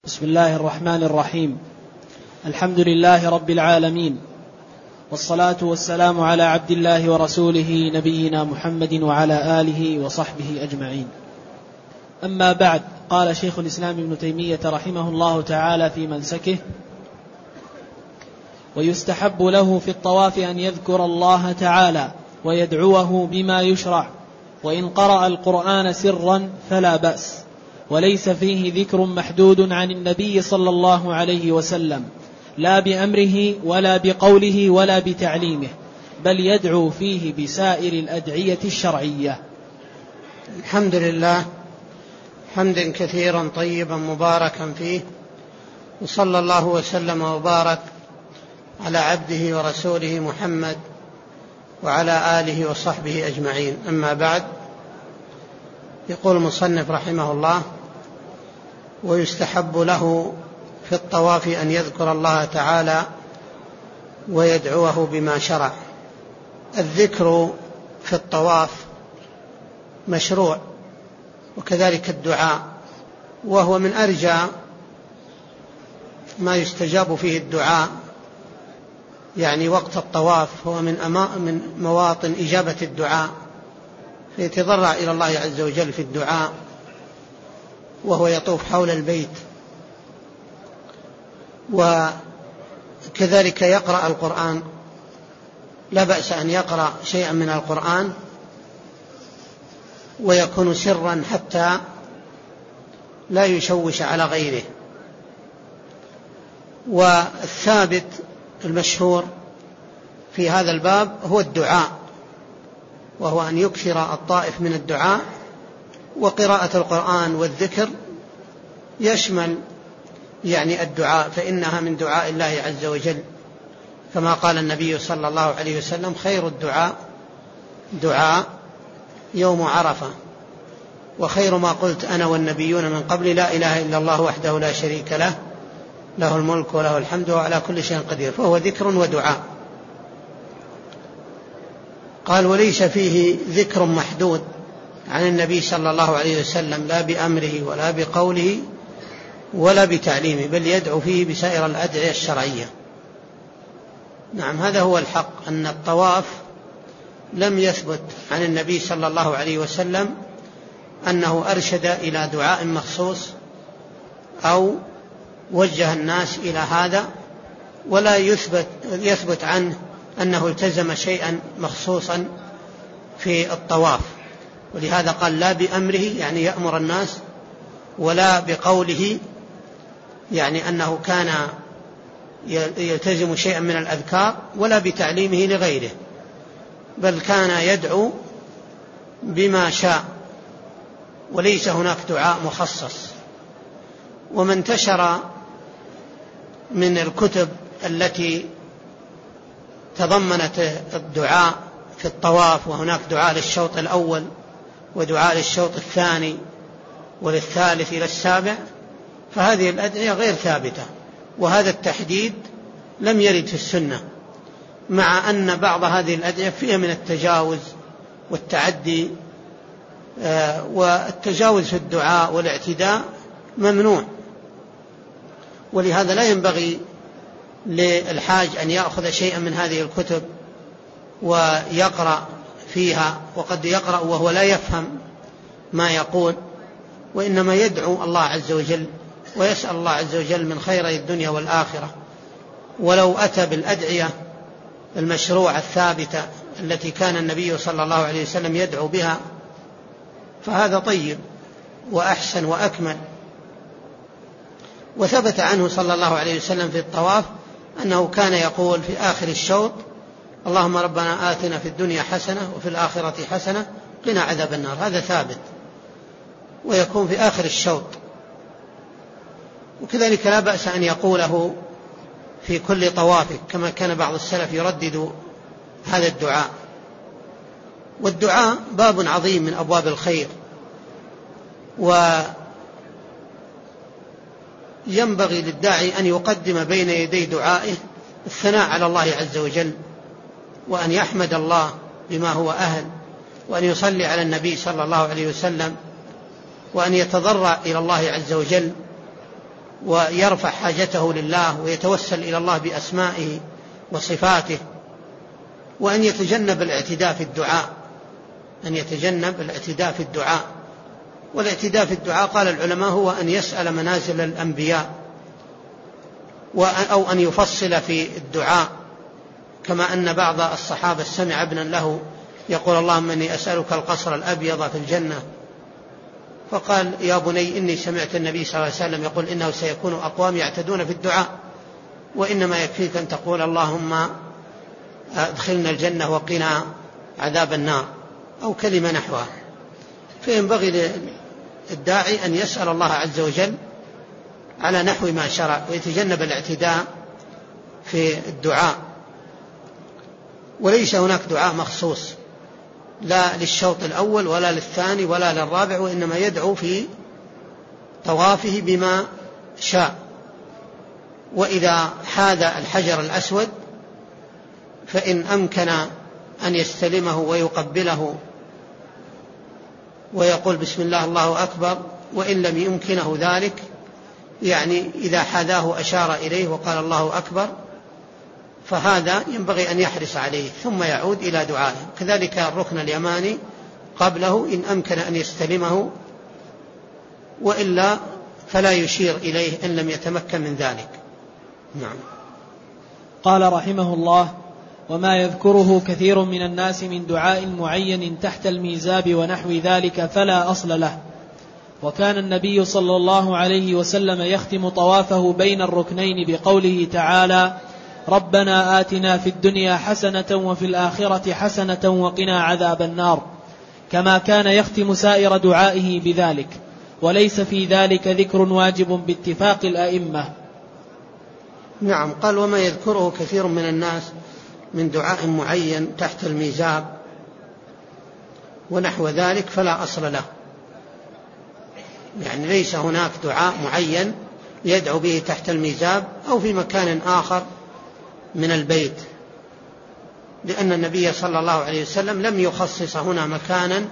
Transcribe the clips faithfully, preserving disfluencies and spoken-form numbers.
بسم الله الرحمن الرحيم. الحمد لله رب العالمين، والصلاة والسلام على عبد الله ورسوله نبينا محمد وعلى آله وصحبه أجمعين. أما بعد، قال شيخ الإسلام ابن تيمية رحمه الله تعالى في منسكه: ويستحب له في الطواف أن يذكر الله تعالى ويدعوه بما يشرع، وإن قرأ القرآن سرا فلا بأس، وليس فيه ذكر محدود عن النبي صلى الله عليه وسلم، لا بأمره ولا بقوله ولا بتعليمه، بل يدعو فيه بسائر الأدعية الشرعية. الحمد لله حمدا كثيرا طيبا مباركا فيه، وصلى الله وسلم وبارك على عبده ورسوله محمد وعلى آله وصحبه أجمعين. أما بعد، يقول المصنف رحمه الله: ويستحب له في الطواف أن يذكر الله تعالى ويدعوه بما شرع. الذكر في الطواف مشروع، وكذلك الدعاء، وهو من أرجى ما يستجاب فيه الدعاء، يعني وقت الطواف هو من, من مواطن إجابة الدعاء، فيتضرع إلى الله عز وجل في الدعاء وهو يطوف حول البيت، وكذلك يقرأ القرآن. لا بأس أن يقرأ شيئا من القرآن ويكون سرا حتى لا يشوش على غيره. والثابت المشهور في هذا الباب هو الدعاء، وهو أن يكثر الطائف من الدعاء، وقراءة القرآن والذكر يشمل يعني الدعاء، فإنها من دعاء الله عز وجل، كما قال النبي صلى الله عليه وسلم: خير الدعاء دعاء يوم عرفة، وخير ما قلت أنا والنبيون من قبل لا إله إلا الله وحده لا شريك له، له الملك وله الحمد وعلى كل شيء قدير. فهو ذكر ودعاء. قال: وليس فيه ذكر محدود عن النبي صلى الله عليه وسلم، لا بأمره ولا بقوله ولا بتعليمه، بل يدعو فيه بسائر الأدعية الشرعية. نعم، هذا هو الحق، أن الطواف لم يثبت عن النبي صلى الله عليه وسلم أنه أرشد إلى دعاء مخصوص أو وجه الناس إلى هذا، ولا يثبت, يثبت عنه أنه التزم شيئا مخصوصا في الطواف. ولهذا قال: لا بأمره، يعني يأمر الناس، ولا بقوله، يعني أنه كان يلتزم شيئا من الأذكار، ولا بتعليمه لغيره، بل كان يدعو بما شاء، وليس هناك دعاء مخصص. وما انتشر من الكتب التي تضمنت الدعاء في الطواف، وهناك دعاء للشوط الأول ودعاء للشوط الثاني وللثالث إلى السابع، فهذه الأدعية غير ثابتة، وهذا التحديد لم يرد في السنة، مع أن بعض هذه الأدعية فيها من التجاوز والتعدي، والتجاوز في الدعاء والاعتداء ممنوع. ولهذا لا ينبغي للحاج أن يأخذ شيئا من هذه الكتب ويقرأ فيها، وقد يقرأ وهو لا يفهم ما يقول، وإنما يدعو الله عز وجل ويسأل الله عز وجل من خيري الدنيا والآخرة. ولو أتى بالأدعية المشروعة الثابتة التي كان النبي صلى الله عليه وسلم يدعو بها، فهذا طيب وأحسن وأكمل. وثبت عنه صلى الله عليه وسلم في الطواف أنه كان يقول في آخر الشوط: اللهم ربنا آتنا في الدنيا حسنة وفي الآخرة حسنة قنا عذاب النار. هذا ثابت، ويكون في آخر الشوط. وكذلك لا بأس أن يقوله في كل طوافك، كما كان بعض السلف يردد هذا الدعاء. والدعاء باب عظيم من أبواب الخير، وينبغي للداعي أن يقدم بين يدي دعائه الثناء على الله عز وجل، وأن يحمد الله بما هو أهل، وأن يصلي على النبي صلى الله عليه وسلم، وأن يتضرع إلى الله عز وجل، ويرفع حاجته لله ويتوسل إلى الله بأسمائه وصفاته، وأن يتجنب الاعتداء في الدعاء أن يتجنب الاعتداء في الدعاء والاعتداء في الدعاء قال العلماء هو أن يسأل منازل الأنبياء أو أن يفصل في الدعاء، كما أن بعض الصحابة سمع ابنا له يقول اللهم إني أسألك القصر الأبيض في الجنة، فقال يا بني إني سمعت النبي صلى الله عليه وسلم يقول إنه سيكون أقوام يعتدون في الدعاء، وإنما يكفيك أن تقول اللهم أدخلنا الجنة وقنا عذاب النار أو كلمة نحوها. فينبغي للداعي أن يسأل الله عز وجل على نحو ما شرع ويتجنب الاعتداء في الدعاء. وليس هناك دعاء مخصوص لا للشوط الأول ولا للثاني ولا للرابع، وإنما يدعو في طوافه بما شاء. وإذا حاذ الحجر الأسود فإن أمكن أن يستلمه ويقبله ويقول بسم الله الله أكبر، وإن لم يمكنه ذلك يعني إذا حاذاه أشار إليه وقال الله أكبر، فهذا ينبغي أن يحرص عليه ثم يعود إلى دعائه. كذلك الركن اليماني قبله إن أمكن أن يستلمه، وإلا فلا يشير إليه إن لم يتمكن من ذلك. نعم. قال رحمه الله: وما يذكره كثير من الناس من دعاء معين تحت الميزاب ونحو ذلك فلا أصل له. وكان النبي صلى الله عليه وسلم يختم طوافه بين الركنين بقوله تعالى: ربنا آتنا في الدنيا حسنة وفي الآخرة حسنة وقنا عذاب النار، كما كان يختم سائر دعائه بذلك، وليس في ذلك ذكر واجب باتفاق الأئمة. نعم. قال: وما يذكره كثير من الناس من دعاء معين تحت الميزاب ونحو ذلك فلا أصل له، يعني ليس هناك دعاء معين يدعو به تحت الميزاب أو في مكان آخر من البيت، لأن النبي صلى الله عليه وسلم لم يخصص هنا مكانا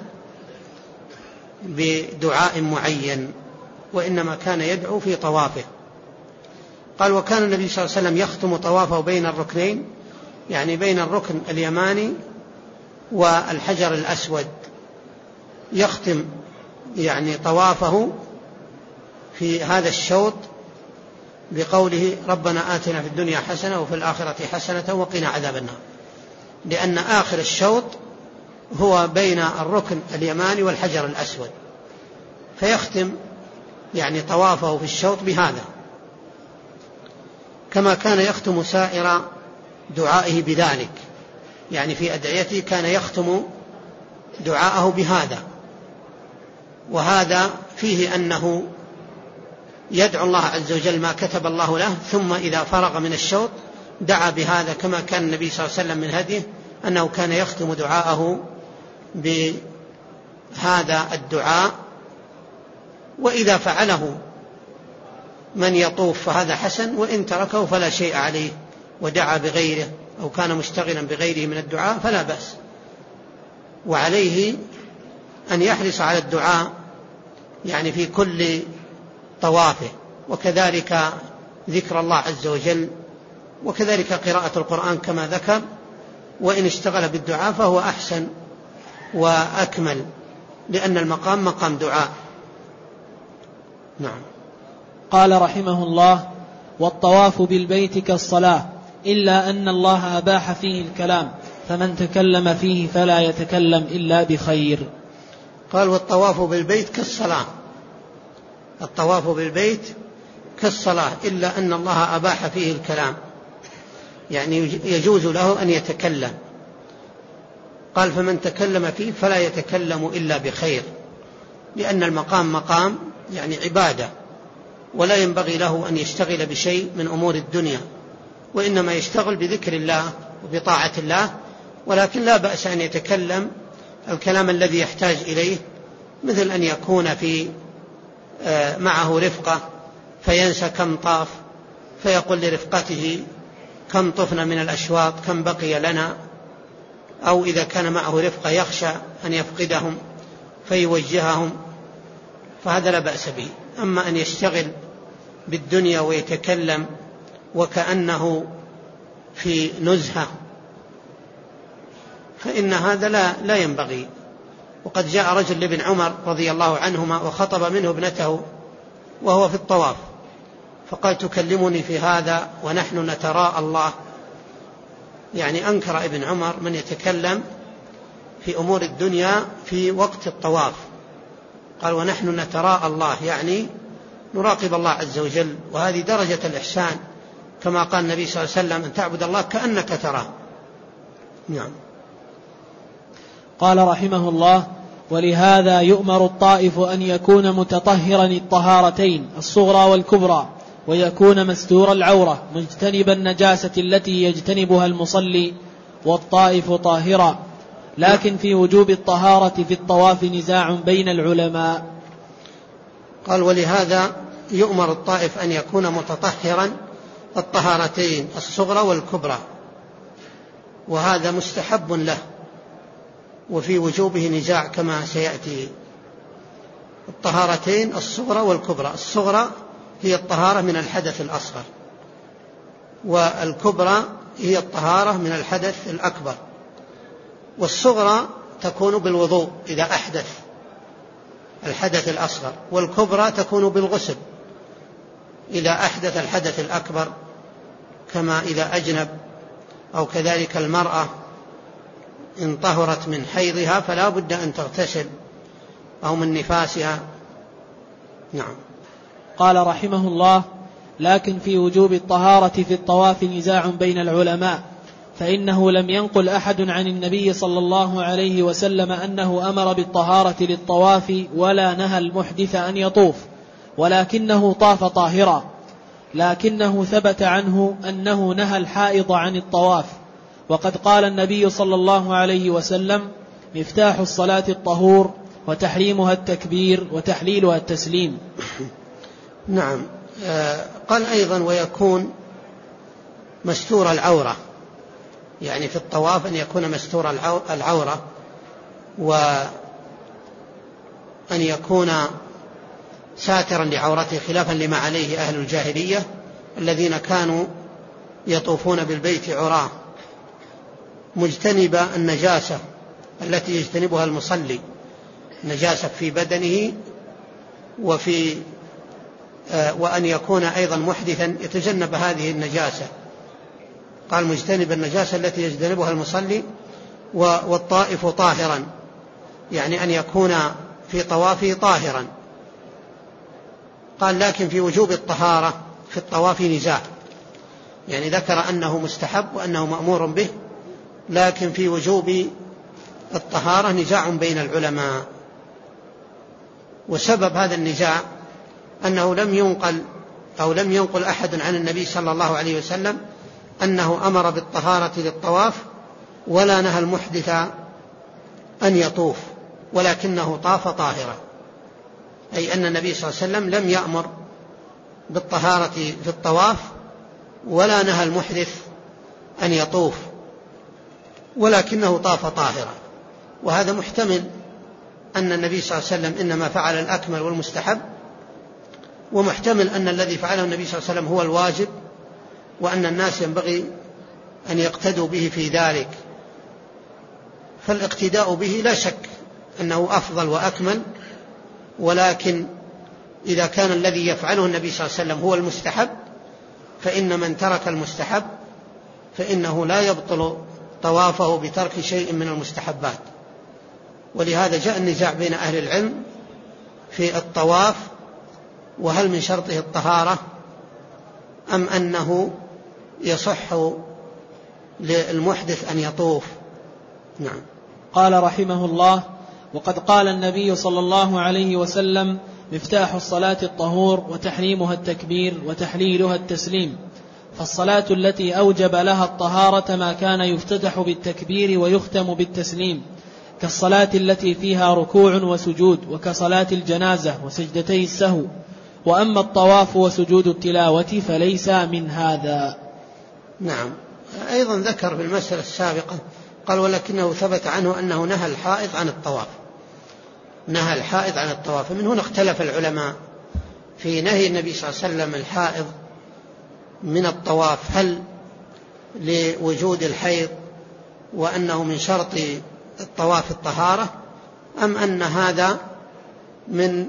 بدعاء معين، وإنما كان يدعو في طوافه. قال: وكان النبي صلى الله عليه وسلم يختم طوافه بين الركنين، يعني بين الركن اليماني والحجر الأسود، يختم يعني طوافه في هذا الشوط بقوله ربنا آتنا في الدنيا حسنة وفي الآخرة حسنة وقنا عذاب النار، لأن آخر الشوط هو بين الركن اليماني والحجر الأسود، فيختم يعني طوافه في الشوط بهذا، كما كان يختم سائر دعائه بذلك، يعني في أدعيته كان يختم دعاءه بهذا. وهذا فيه أنه يدعو الله عز وجل ما كتب الله له، ثم إذا فرغ من الشوط دعا بهذا، كما كان النبي صلى الله عليه وسلم من هديه أنه كان يختم دعاءه بهذا الدعاء. وإذا فعله من يطوف فهذا حسن، وإن تركه فلا شيء عليه ودعا بغيره أو كان مشتغلا بغيره من الدعاء فلا بأس. وعليه أن يحرص على الدعاء يعني في كل طوافه، وكذلك ذكر الله عز وجل، وكذلك قراءة القرآن كما ذكر، وإن اشتغل بالدعاء فهو أحسن وأكمل، لأن المقام مقام دعاء. نعم. قال رحمه الله: والطواف بالبيت كالصلاة، إلا أن الله أباح فيه الكلام، فمن تكلم فيه فلا يتكلم إلا بخير. قال: والطواف بالبيت كالصلاة، الطواف بالبيت كالصلاة، إلا أن الله أباح فيه الكلام، يعني يجوز له أن يتكلم. قال: فمن تكلم فيه فلا يتكلم إلا بخير، لأن المقام مقام يعني عبادة، ولا ينبغي له أن يشتغل بشيء من أمور الدنيا، وإنما يشتغل بذكر الله وبطاعة الله، ولكن لا بأس أن يتكلم الكلام الذي يحتاج إليه، مثل أن يكون في معه رفقة فينسى كم طاف، فيقول لرفقته كم طفنا من الأشواط، كم بقي لنا، أو إذا كان معه رفقة يخشى أن يفقدهم فيوجههم، فهذا لا بأس به. أما أن يشتغل بالدنيا ويتكلم وكأنه في نزهة، فإن هذا لا, لا ينبغي. وقد جاء رجل لابن عمر رضي الله عنهما وخطب منه ابنته وهو في الطواف، فقال: تكلمني في هذا ونحن نتراءى الله. يعني أنكر ابن عمر من يتكلم في أمور الدنيا في وقت الطواف، قال: ونحن نتراءى الله، يعني نراقب الله عز وجل، وهذه درجة الإحسان، كما قال النبي صلى الله عليه وسلم: أن تعبد الله كأنك تراه. نعم. قال رحمه الله: ولهذا يؤمر الطائف أن يكون متطهرا الطهارتين الصغرى والكبرى، ويكون مستور العورة مجتنب النجاسة التي يجتنبها المصلي، والطائف طاهرا. لكن في وجوب الطهارة في الطواف نزاع بين العلماء. قال: ولهذا يؤمر الطائف أن يكون متطهرا الطهارتين الصغرى والكبرى، وهذا مستحب له، وفي وجوبه نزاع كما سيأتي. الطهارتين الصغرى والكبرى: الصغرى هي الطهارة من الحدث الأصغر، والكبرى هي الطهارة من الحدث الأكبر. والصغرى تكون بالوضوء إذا أحدث الحدث الأصغر، والكبرى تكون بالغسل إذا أحدث الحدث الأكبر، كما إذا أجنب، أو كذلك المرأة إن طهرت من حيضها فلا بد أن تغتسل، أو من نفاسها. نعم. قال رحمه الله: لكن في وجوب الطهارة في الطواف نزاع بين العلماء، فإنه لم ينقل أحد عن النبي صلى الله عليه وسلم أنه أمر بالطهارة للطواف ولا نهى المحدث أن يطوف، ولكنه طاف طاهرا. لكنه ثبت عنه أنه نهى الحائض عن الطواف، وقد قال النبي صلى الله عليه وسلم: مفتاح الصلاة الطهور، وتحريمها التكبير، وتحليلها التسليم. نعم. قال أيضا: ويكون مستور العورة، يعني في الطواف أن يكون مستور العورة، وأن يكون ساترا لعورته، خلافا لما عليه أهل الجاهلية الذين كانوا يطوفون بالبيت عراه، مجتنب النجاسة التي يجتنبها المصلي، نجاسة في بدنه، وفي وأن يكون أيضا محدثا يتجنب هذه النجاسة. قال: مجتنب النجاسة التي يجتنبها المصلي، والطائف طاهرا، يعني أن يكون في طوافه طاهرا. قال: لكن في وجوب الطهارة في الطواف نزاع، يعني ذكر أنه مستحب وأنه مأمور به، لكن في وجوب الطهارة نزاع بين العلماء. وسبب هذا النزاع أنه لم ينقل أو لم ينقل أحد عن النبي صلى الله عليه وسلم أنه أمر بالطهارة للطواف ولا نهى المحدث أن يطوف، ولكنه طاف طاهرا، أي أن النبي صلى الله عليه وسلم لم يأمر بالطهارة في الطواف ولا نهى المحدث أن يطوف، ولكنه طاف طاهرا. وهذا محتمل أن النبي صلى الله عليه وسلم إنما فعل الأكمل والمستحب، ومحتمل أن الذي فعله النبي صلى الله عليه وسلم هو الواجب، وأن الناس ينبغي أن يقتدوا به في ذلك. فالاقتداء به لا شك أنه أفضل وأكمل، ولكن إذا كان الذي يفعله النبي صلى الله عليه وسلم هو المستحب، فإن من ترك المستحب فإنه لا يبطل طوافه بترك شيء من المستحبات. ولهذا جاء النزاع بين أهل العلم في الطواف، وهل من شرطه الطهارة أم أنه يصح للمحدث أن يطوف. نعم. قال رحمه الله: وقد قال النبي صلى الله عليه وسلم: مفتاح الصلاة الطهور، وتحريمها التكبير، وتحليلها التسليم. فالصلاة التي أوجب لها الطهارة ما كان يفتتح بالتكبير ويختم بالتسليم، كالصلاة التي فيها ركوع وسجود، وكصلاة الجنازة وسجدتي السهو. وأما الطواف وسجود التلاوة فليس من هذا. نعم. أيضا ذكر في المسألة السابقة قال: ولكنه ثبت عنه أنه نهى الحائض عن الطواف، نهى الحائض عن الطواف. من هنا اختلف العلماء في نهي النبي صلى الله عليه وسلم الحائض من الطواف هل لوجود الحيض وأنه من شرط الطواف الطهارة، أم أن هذا من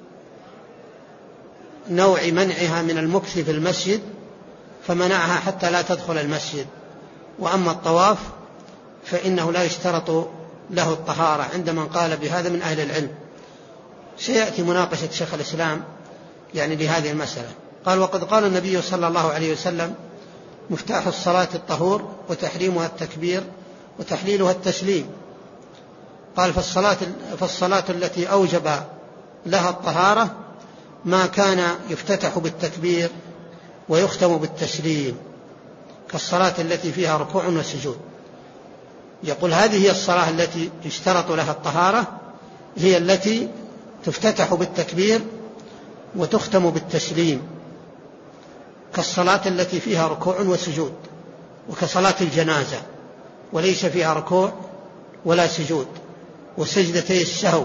نوع منعها من المكث في المسجد فمنعها حتى لا تدخل المسجد، وأما الطواف فإنه لا يشترط له الطهارة عند من قال بهذا من أهل العلم. سيأتي مناقشة شيخ الإسلام يعني لهذه المسألة. قال: وقد قال النبي صلى الله عليه وسلم: مفتاح الصلاة الطهور وتحريمها التكبير وتحليلها التسليم. قال: فالصلاة, فالصلاة التي أوجب لها الطهارة ما كان يفتتح بالتكبير ويختم بالتسليم، كالصلاة التي فيها ركوع وسجود. يقول هذه هي الصلاة التي يشترط لها الطهارة، هي التي تفتتح بالتكبير وتختم بالتسليم، كالصلاة التي فيها ركوع وسجود، وكصلاة الجنازة وليس فيها ركوع ولا سجود، وسجدتي السهو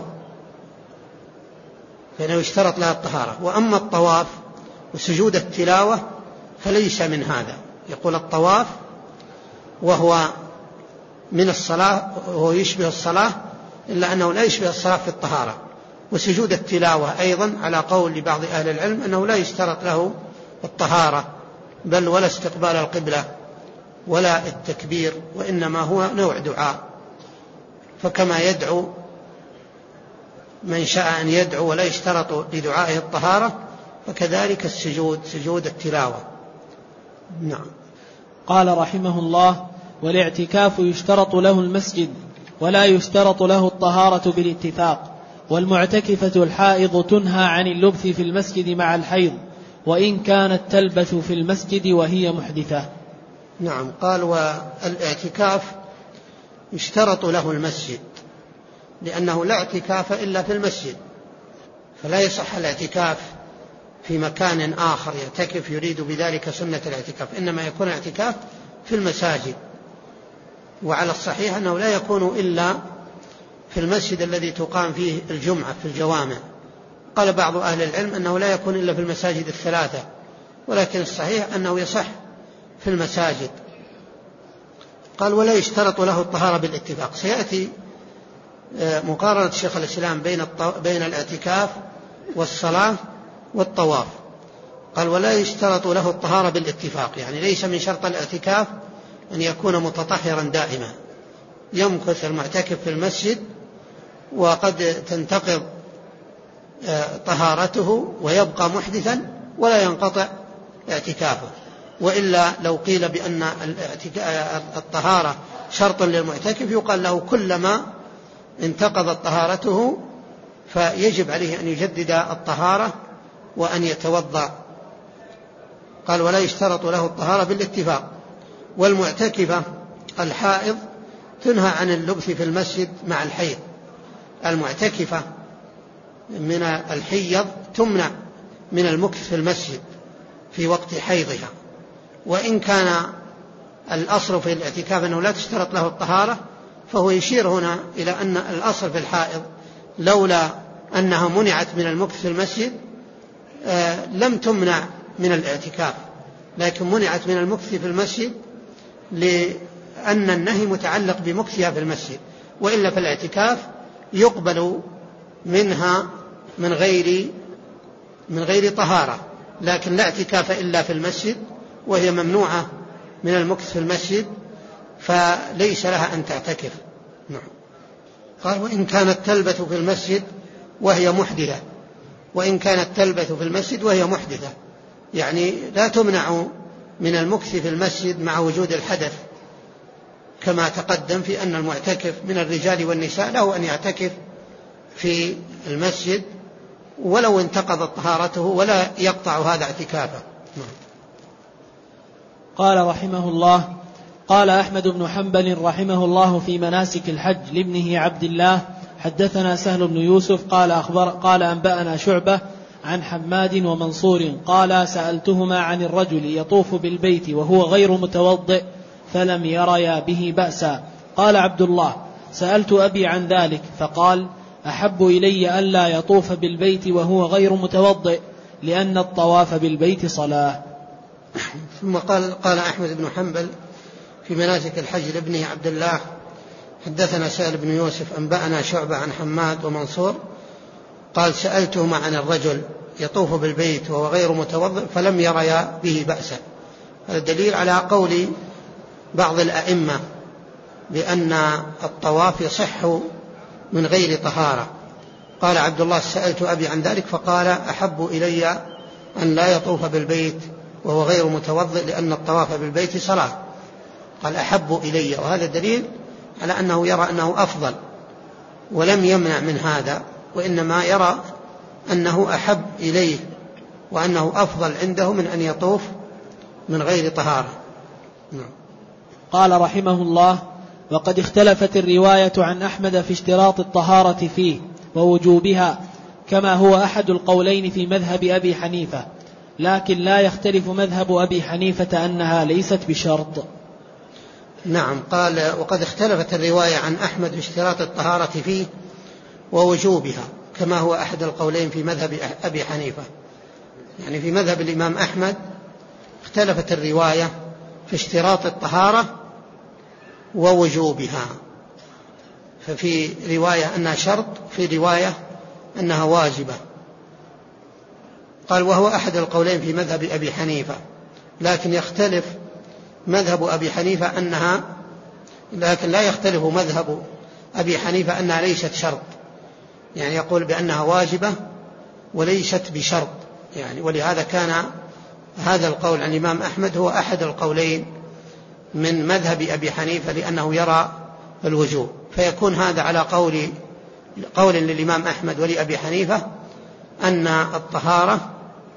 فإنه يشترط لها الطهارة. وأما الطواف وسجود التلاوة فليس من هذا. يقول الطواف وهو من الصلاة وهو يشبه الصلاة إلا أنه لا يشبه الصلاة في الطهارة. وسجود التلاوة أيضا على قول لبعض أهل العلم أنه لا يشترط له الطهارة بل ولا استقبال القبلة ولا التكبير، وإنما هو نوع دعاء، فكما يدعو من شاء أن يدعو ولا يشترط لدعائه الطهارة، فكذلك السجود سجود التلاوة. نعم. قال رحمه الله: والاعتكاف يشترط له المسجد ولا يشترط له الطهارة بالاتفاق، والمعتكفة الحائض تنهى عن اللبث في المسجد مع الحيض وإن كانت تلبث في المسجد وهي محدثة. نعم. قال: والاعتكاف يشترط له المسجد لأنه لا اعتكاف إلا في المسجد، فلا يصح الاعتكاف في مكان آخر يعتكف يريد بذلك سنة الاعتكاف، إنما يكون الاعتكاف في المساجد. وعلى الصحيح أنه لا يكون إلا في المسجد الذي تقام فيه الجمعة في الجوامع. قال بعض أهل العلم أنه لا يكون إلا في المساجد الثلاثة، ولكن الصحيح أنه يصح في المساجد. قال: ولا يشترط له الطهارة بالاتفاق. سيأتي مقارنة شيخ الإسلام بين بين الاعتكاف والصلاة والطواف. قال: ولا يشترط له الطهارة بالاتفاق، يعني ليس من شرط الاعتكاف أن يكون متطهرا دائما. يمكث المعتكف في المسجد وقد تنتقض طهارته ويبقى محدثا ولا ينقطع اعتكافه. وإلا لو قيل بأن الطهارة شرط للمعتكف يقال له كلما انتقضت طهارته فيجب عليه أن يجدد الطهارة وأن يتوضأ. قال: ولا يشترط له الطهارة بالاتفاق. والمعتكفة الحائض تنهى عن اللبث في المسجد مع الحيض. المعتكفة من الحيض تمنع من المكث في المسجد في وقت حيضها، وإن كان الأصل في الاعتكاف أنه لا تشترط له الطهارة، فهو يشير هنا إلى أن الأصل في الحائض لولا أنها منعت من المكث في المسجد آه لم تمنع من الاعتكاف، لكن منعت من المكث في المسجد لأن النهي متعلق بمكثها في المسجد، وإلا في الاعتكاف يقبل منها من غير من غير طهارة، لكن لا اعتكاف إلا في المسجد، وهي ممنوعة من المكث في المسجد فليس لها أن تعتكف. نعم. قال: وإن كانت تلبث في المسجد وهي محدثة. وإن كانت تلبث في المسجد وهي محدثة يعني لا تمنع من المكث في المسجد مع وجود الحدث، كما تقدم في أن المعتكف من الرجال والنساء له أن يعتكف في المسجد ولو انتقضت طهارته ولا يقطع هذا اعتكافه. قال رحمه الله: قال أحمد بن حنبل رحمه الله في مناسك الحج لابنه عبد الله: حدثنا سهل بن يوسف قال أخبر قال أنبأنا شعبة عن حماد ومنصور قال: سألتهما عن الرجل يطوف بالبيت وهو غير متوضئ فلم يريا به بأسا. قال عبد الله: سألت أبي عن ذلك فقال: أحب إلي ألا يطوف بالبيت وهو غير متوضئ، لأن الطواف بالبيت صلاة. ثم قال, قال أحمد بن حنبل في مناسك الحج لابنه عبد الله حدثنا سهل بن يوسف أنبأنا شعبة عن حماد ومنصور قال سألتهما عن الرجل يطوف بالبيت وهو غير متوضئ فلم يريا به بأسا. هذا دليل على قول بعض الأئمة بأن الطواف يصح من غير طهارة. قال عبد الله سألت أبي عن ذلك فقال أحب إلي أن لا يطوف بالبيت وهو غير متوضئ لأن الطواف بالبيت صلاة. قال أحب إلي، وهذا دليل على أنه يرى أنه أفضل ولم يمنع من هذا، وإنما يرى أنه أحب إليه وأنه أفضل عنده من أن يطوف من غير طهارة. نعم. قال رحمه الله: وقد اختلفت الرواية عن أحمد في اشتراط الطهارة فيه ووجوبها كما هو أحد القولين في مذهب أبي حنيفة، لكن لا يختلف مذهب أبي حنيفة أنها ليست بشرط. نعم. قال وقد اختلفت الرواية عن أحمد في اشتراط الطهارة فيه ووجوبها كما هو أحد القولين في مذهب أبي حنيفة. يعني في مذهب الإمام أحمد اختلفت الرواية في اشتراط الطهارة ووجوبها، ففي رواية أنها شرط، في رواية أنها واجبة. قال وهو أحد القولين في مذهب أبي حنيفة، لكن يختلف مذهب أبي حنيفة أنها لكن لا يختلف مذهب أبي حنيفة أنها ليست شرط، يعني يقول بأنها واجبة وليست بشرط يعني. ولهذا كان هذا القول عن الإمام أحمد هو أحد القولين من مذهب أبي حنيفة لأنه يرى الوجوب، فيكون هذا على قول قول للإمام أحمد ولأبي حنيفة أن الطهارة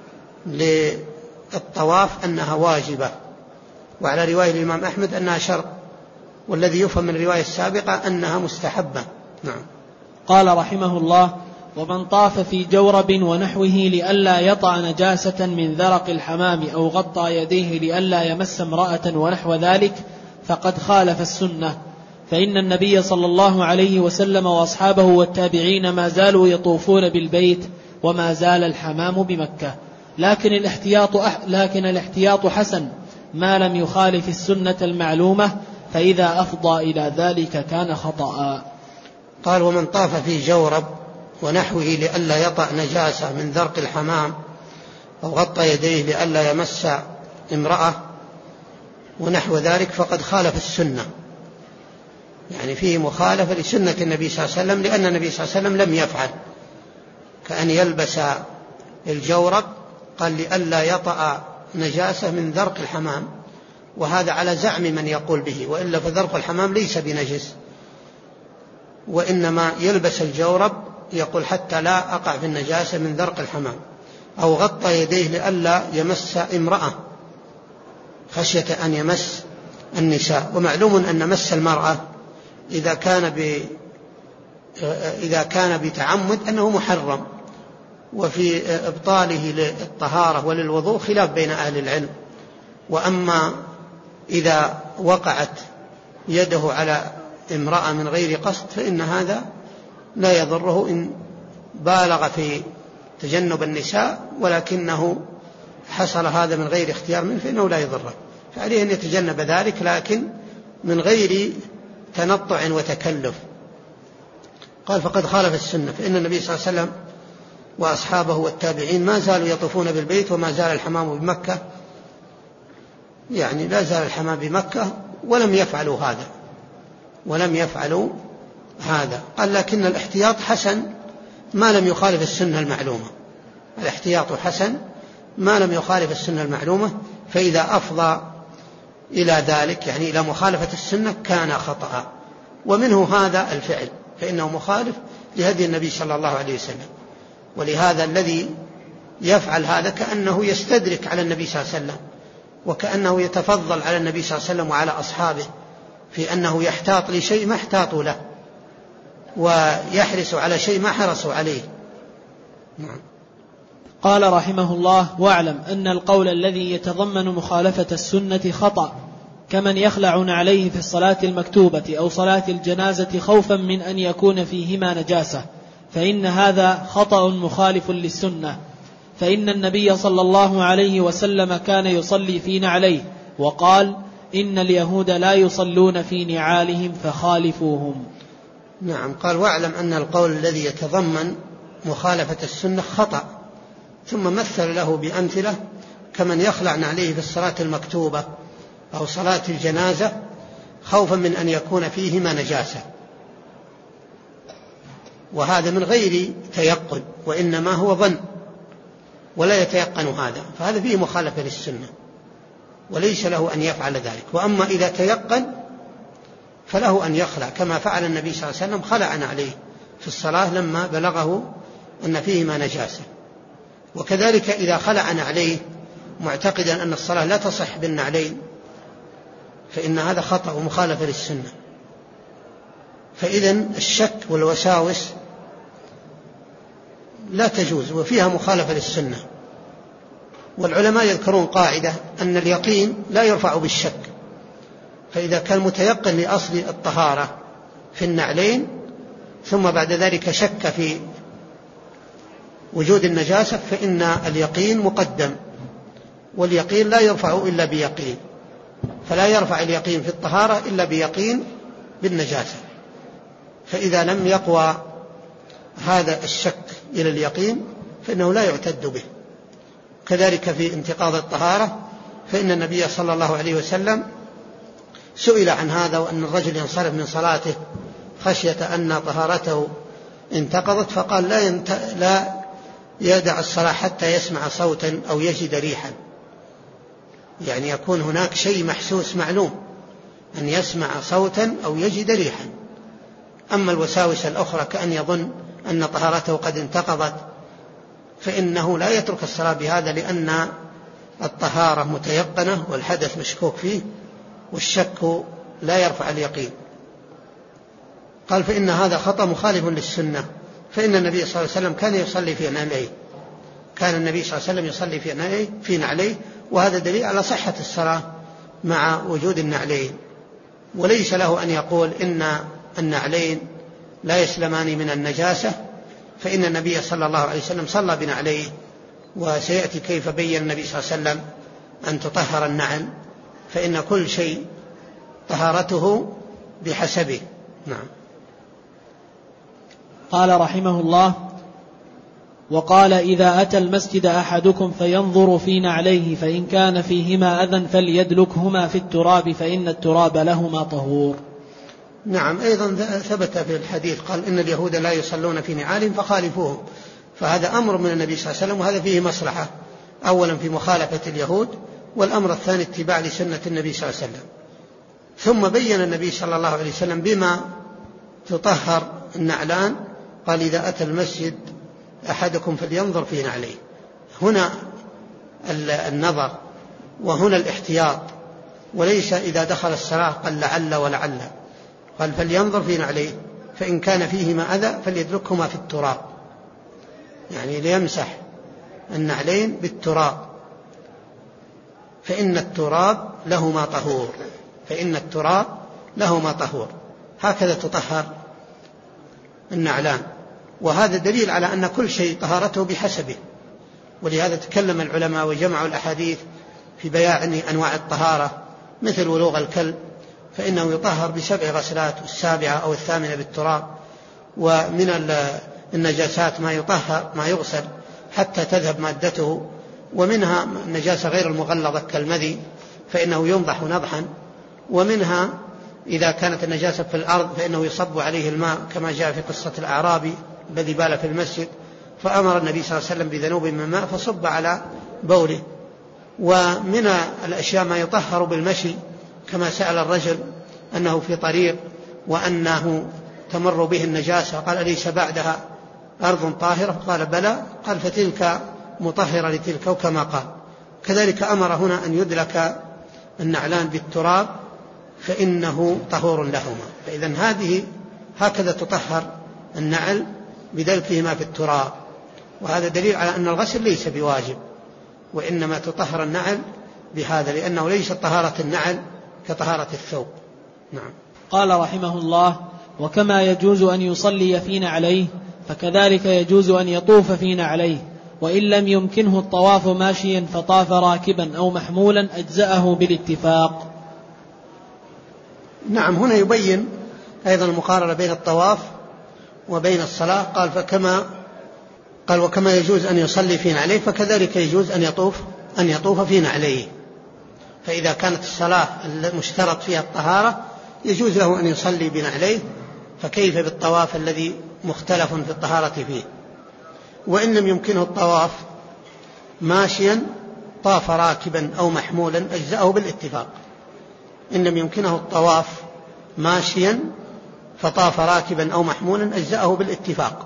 للطواف أنها واجبة، وعلى رواية الإمام أحمد أنها شرط، والذي يفهم من الرواية السابقة أنها مستحبة. نعم. قال رحمه الله: ومن طاف في جورب ونحوه لئلا يطأ نجاسة من ذرق الحمام أو غطى يديه لئلا يمس امرأة ونحو ذلك فقد خالف السنة، فإن النبي صلى الله عليه وسلم وأصحابه والتابعين ما زالوا يطوفون بالبيت وما زال الحمام بمكة، لكن الاحتياط, أح... لكن الاحتياط حسن ما لم يخالف السنة المعلومة، فإذا أفضى إلى ذلك كان خطأ. قال ومن طاف في جورب ونحوه لئلا يطأ نجاسة من ذرق الحمام أو غطى يديه لئلا يمس امرأة ونحو ذلك فقد خالف السنة، يعني فيه مخالفة لسنة النبي صلى الله عليه وسلم، لأن النبي صلى الله عليه وسلم لم يفعل، كأن يلبس الجورب قال لئلا يطأ نجاسة من ذرق الحمام، وهذا على زعم من يقول به، وإلا فذرق الحمام ليس بنجس، وإنما يلبس الجورب يقول حتى لا أقع في النجاسة من ذرق الحمام، أو غطى يديه لئلا يمس امرأة خشية أن يمس النساء. ومعلوم أن مس المرأة إذا كان ب... إذا كان بتعمد أنه محرم، وفي إبطاله للطهارة وللوضوء خلاف بين أهل العلم. وأما إذا وقعت يده على امرأة من غير قصد فإن هذا لا يضره إن بالغ في تجنب النساء، ولكنه حصل هذا من غير اختيار منه فإنه لا يضره، فعليه أن يتجنب ذلك لكن من غير تنطع وتكلف. قال فقد خالف السنة، فإن النبي صلى الله عليه وسلم وأصحابه والتابعين ما زالوا يطوفون بالبيت وما زال الحمام بمكة، يعني لا زال الحمام بمكة ولم يفعلوا هذا ولم يفعلوا هذا. قال لكن الاحتياط حسن ما لم يخالف السنة المعلومة، الاحتياط حسن ما لم يخالف السنة المعلومة، فإذا أفضى إلى ذلك يعني إلى مخالفة السنة كان خطأ، ومنه هذا الفعل فإنه مخالف لهدي النبي صلى الله عليه وسلم. ولهذا الذي يفعل هذا كأنه يستدرك على النبي صلى الله عليه وسلم، وكأنه يتفضل على النبي صلى الله عليه وسلم وعلى أصحابه في أنه يحتاط لشيء ما احتاطوا له، ويحرص على شيء ما حرصوا عليه. نعم. قال رحمه الله: واعلم أن القول الذي يتضمن مخالفة السنة خطأ، كمن يخلع عليه في الصلاة المكتوبة أو صلاة الجنازة خوفا من أن يكون فيهما نجاسة، فإن هذا خطأ مخالف للسنة، فإن النبي صلى الله عليه وسلم كان يصلي في نعليه، وقال إن اليهود لا يصلون في نعالهم فخالفوهم. نعم. قال واعلم أن القول الذي يتضمن مخالفة السنة خطأ، ثم مثل له بأمثلة كمن يخلع نعليه في الصلاة المكتوبة أو صلاة الجنازة خوفا من أن يكون فيهما نجاسة، وهذا من غير تيقن، وإنما هو ظن ولا يتيقن هذا، فهذا فيه مخالفة للسنة وليس له أن يفعل ذلك. وأما إذا تيقن فله أن يخلع، كما فعل النبي صلى الله عليه وسلم، خلع نعليه في الصلاة لما بلغه أن فيهما نجاسة. وكذلك إذا خلع نعليه معتقدا أن الصلاة لا تصح بالنعلين فإن هذا خطأ ومخالفة للسنة. فإذن الشك والوساوس لا تجوز وفيها مخالفة للسنة. والعلماء يذكرون قاعدة أن اليقين لا يرفع بالشك، فإذا كان متيقن لأصل الطهارة في النعلين ثم بعد ذلك شك في وجود النجاسة فإن اليقين مقدم، واليقين لا يرفع إلا بيقين، فلا يرفع اليقين في الطهارة إلا بيقين بالنجاسة. فإذا لم يقوى هذا الشك إلى اليقين فإنه لا يعتد به. كذلك في انتقاض الطهارة، فإن النبي صلى الله عليه وسلم سئل عن هذا، وأن الرجل ينصرف من صلاته خشية أن طهارته انتقضت، فقال لا, ينت... لا يدع الصلاة حتى يسمع صوتا أو يجد ريحا، يعني يكون هناك شيء محسوس معلوم، أن يسمع صوتا أو يجد ريحا. أما الوساوس الأخرى كأن يظن أن طهارته قد انتقضت فإنه لا يترك الصلاة بهذا، لأن الطهارة متيقنة والحدث مشكوك فيه، والشك لا يرفع اليقين. قال فإن هذا خطأ مخالف للسنة، فإن النبي صلى الله عليه وسلم كان يصلي في نعليه، كان النبي صلى الله عليه وسلم يصلي في نعليه, في نعليه وهذا دليل على صحة الصلاة مع وجود النعلين. وليس له أن يقول إن النعلين لا يسلمان من النجاسة، فإن النبي صلى الله عليه وسلم صلى بنعليه، وسيأتي كيف بين النبي صلى الله عليه وسلم أن تطهر النعل، فإن كل شيء طهارته بحسبه. نعم. قال رحمه الله: وقال إذا أتى المسجد أحدكم فينظر في نعليه فإن كان فيهما أذى فليدلكهما في التراب فإن التراب لهما طهور. نعم. أيضا ثبت في الحديث قال إن اليهود لا يصلون في نعالهم فخالفوهم، فهذا أمر من النبي صلى الله عليه وسلم، وهذا فيه مصلحة، أولا في مخالفة اليهود، والأمر الثاني اتباع لسنة النبي صلى الله عليه وسلم. ثم بين النبي صلى الله عليه وسلم بما تطهر النعلان، قال إذا أتى المسجد أحدكم فلينظر في نعليه. هنا النظر وهنا الاحتياط، وليس إذا دخل الصلاة قال لعل ولعل، قال فلينظر في نعليه فإن كان فيهما أذى فليدلكهما في التراب، يعني ليمسح النعلين بالتراب، فإن التراب لهما طهور، فإن التراب لهما طهور. هكذا تطهر النعلان، وهذا دليل على أن كل شيء طهارته بحسبه. ولهذا تكلم العلماء وجمعوا الأحاديث في بيان أنواع الطهارة، مثل ولوغ الكلب فإنه يطهر بسبع غسلات، والسابعة أو الثامنة بالتراب. ومن النجاسات ما يطهر ما يغسل حتى تذهب مادته، ومنها النجاسة غير المغلظة كالمذي فإنه ينضح نضحا، ومنها إذا كانت النجاسة في الأرض فإنه يصب عليه الماء كما جاء في قصة الأعرابي الذي بال في المسجد، فأمر النبي صلى الله عليه وسلم بذنوب من ماء فصب على بوله. ومن الأشياء ما يطهر بالمشي، كما سأل الرجل أنه في طريق وأنه تمر به النجاسة، قال أليس بعدها أرض طاهرة؟ قال بلى، قال فتلك مطهرة لتلك، وكما قال. كذلك أمر هنا أن يدلك النعلان بالتراب فإنه طهور لهما. فإذن هذه هكذا تطهر النعل بدلكهما في التراب، وهذا دليل على أن الغسل ليس بواجب، وإنما تطهر النعل بهذا، لأنه ليس طهارة النعل كطهارة الثوب. نعم. قال رحمه الله: وكما يجوز أن يصلي في نعليه فكذلك يجوز أن يطوف في نعليه، وإن لم يمكنه الطواف ماشيا فطاف راكبا أو محمولا أجزأه بالاتفاق. نعم، هنا يبين أيضا المقارنة بين الطواف وبين الصلاة. قال فكما قال وكما يجوز أن يصلي في نعليه فكذلك يجوز أن يطوف أن يطوف في نعليه. فإذا كانت الصلاة المشترط فيها الطهارة يجوز له أن يصلي بنعليه، فكيف بالطواف الذي مختلف في الطهارة فيه؟ وإن لم يمكنه الطواف ماشيا طاف راكبا أو محمولا أجزأه بالاتفاق. إن لم يمكنه الطواف ماشيا فطاف راكبا أو محمولا أجزأه بالاتفاق.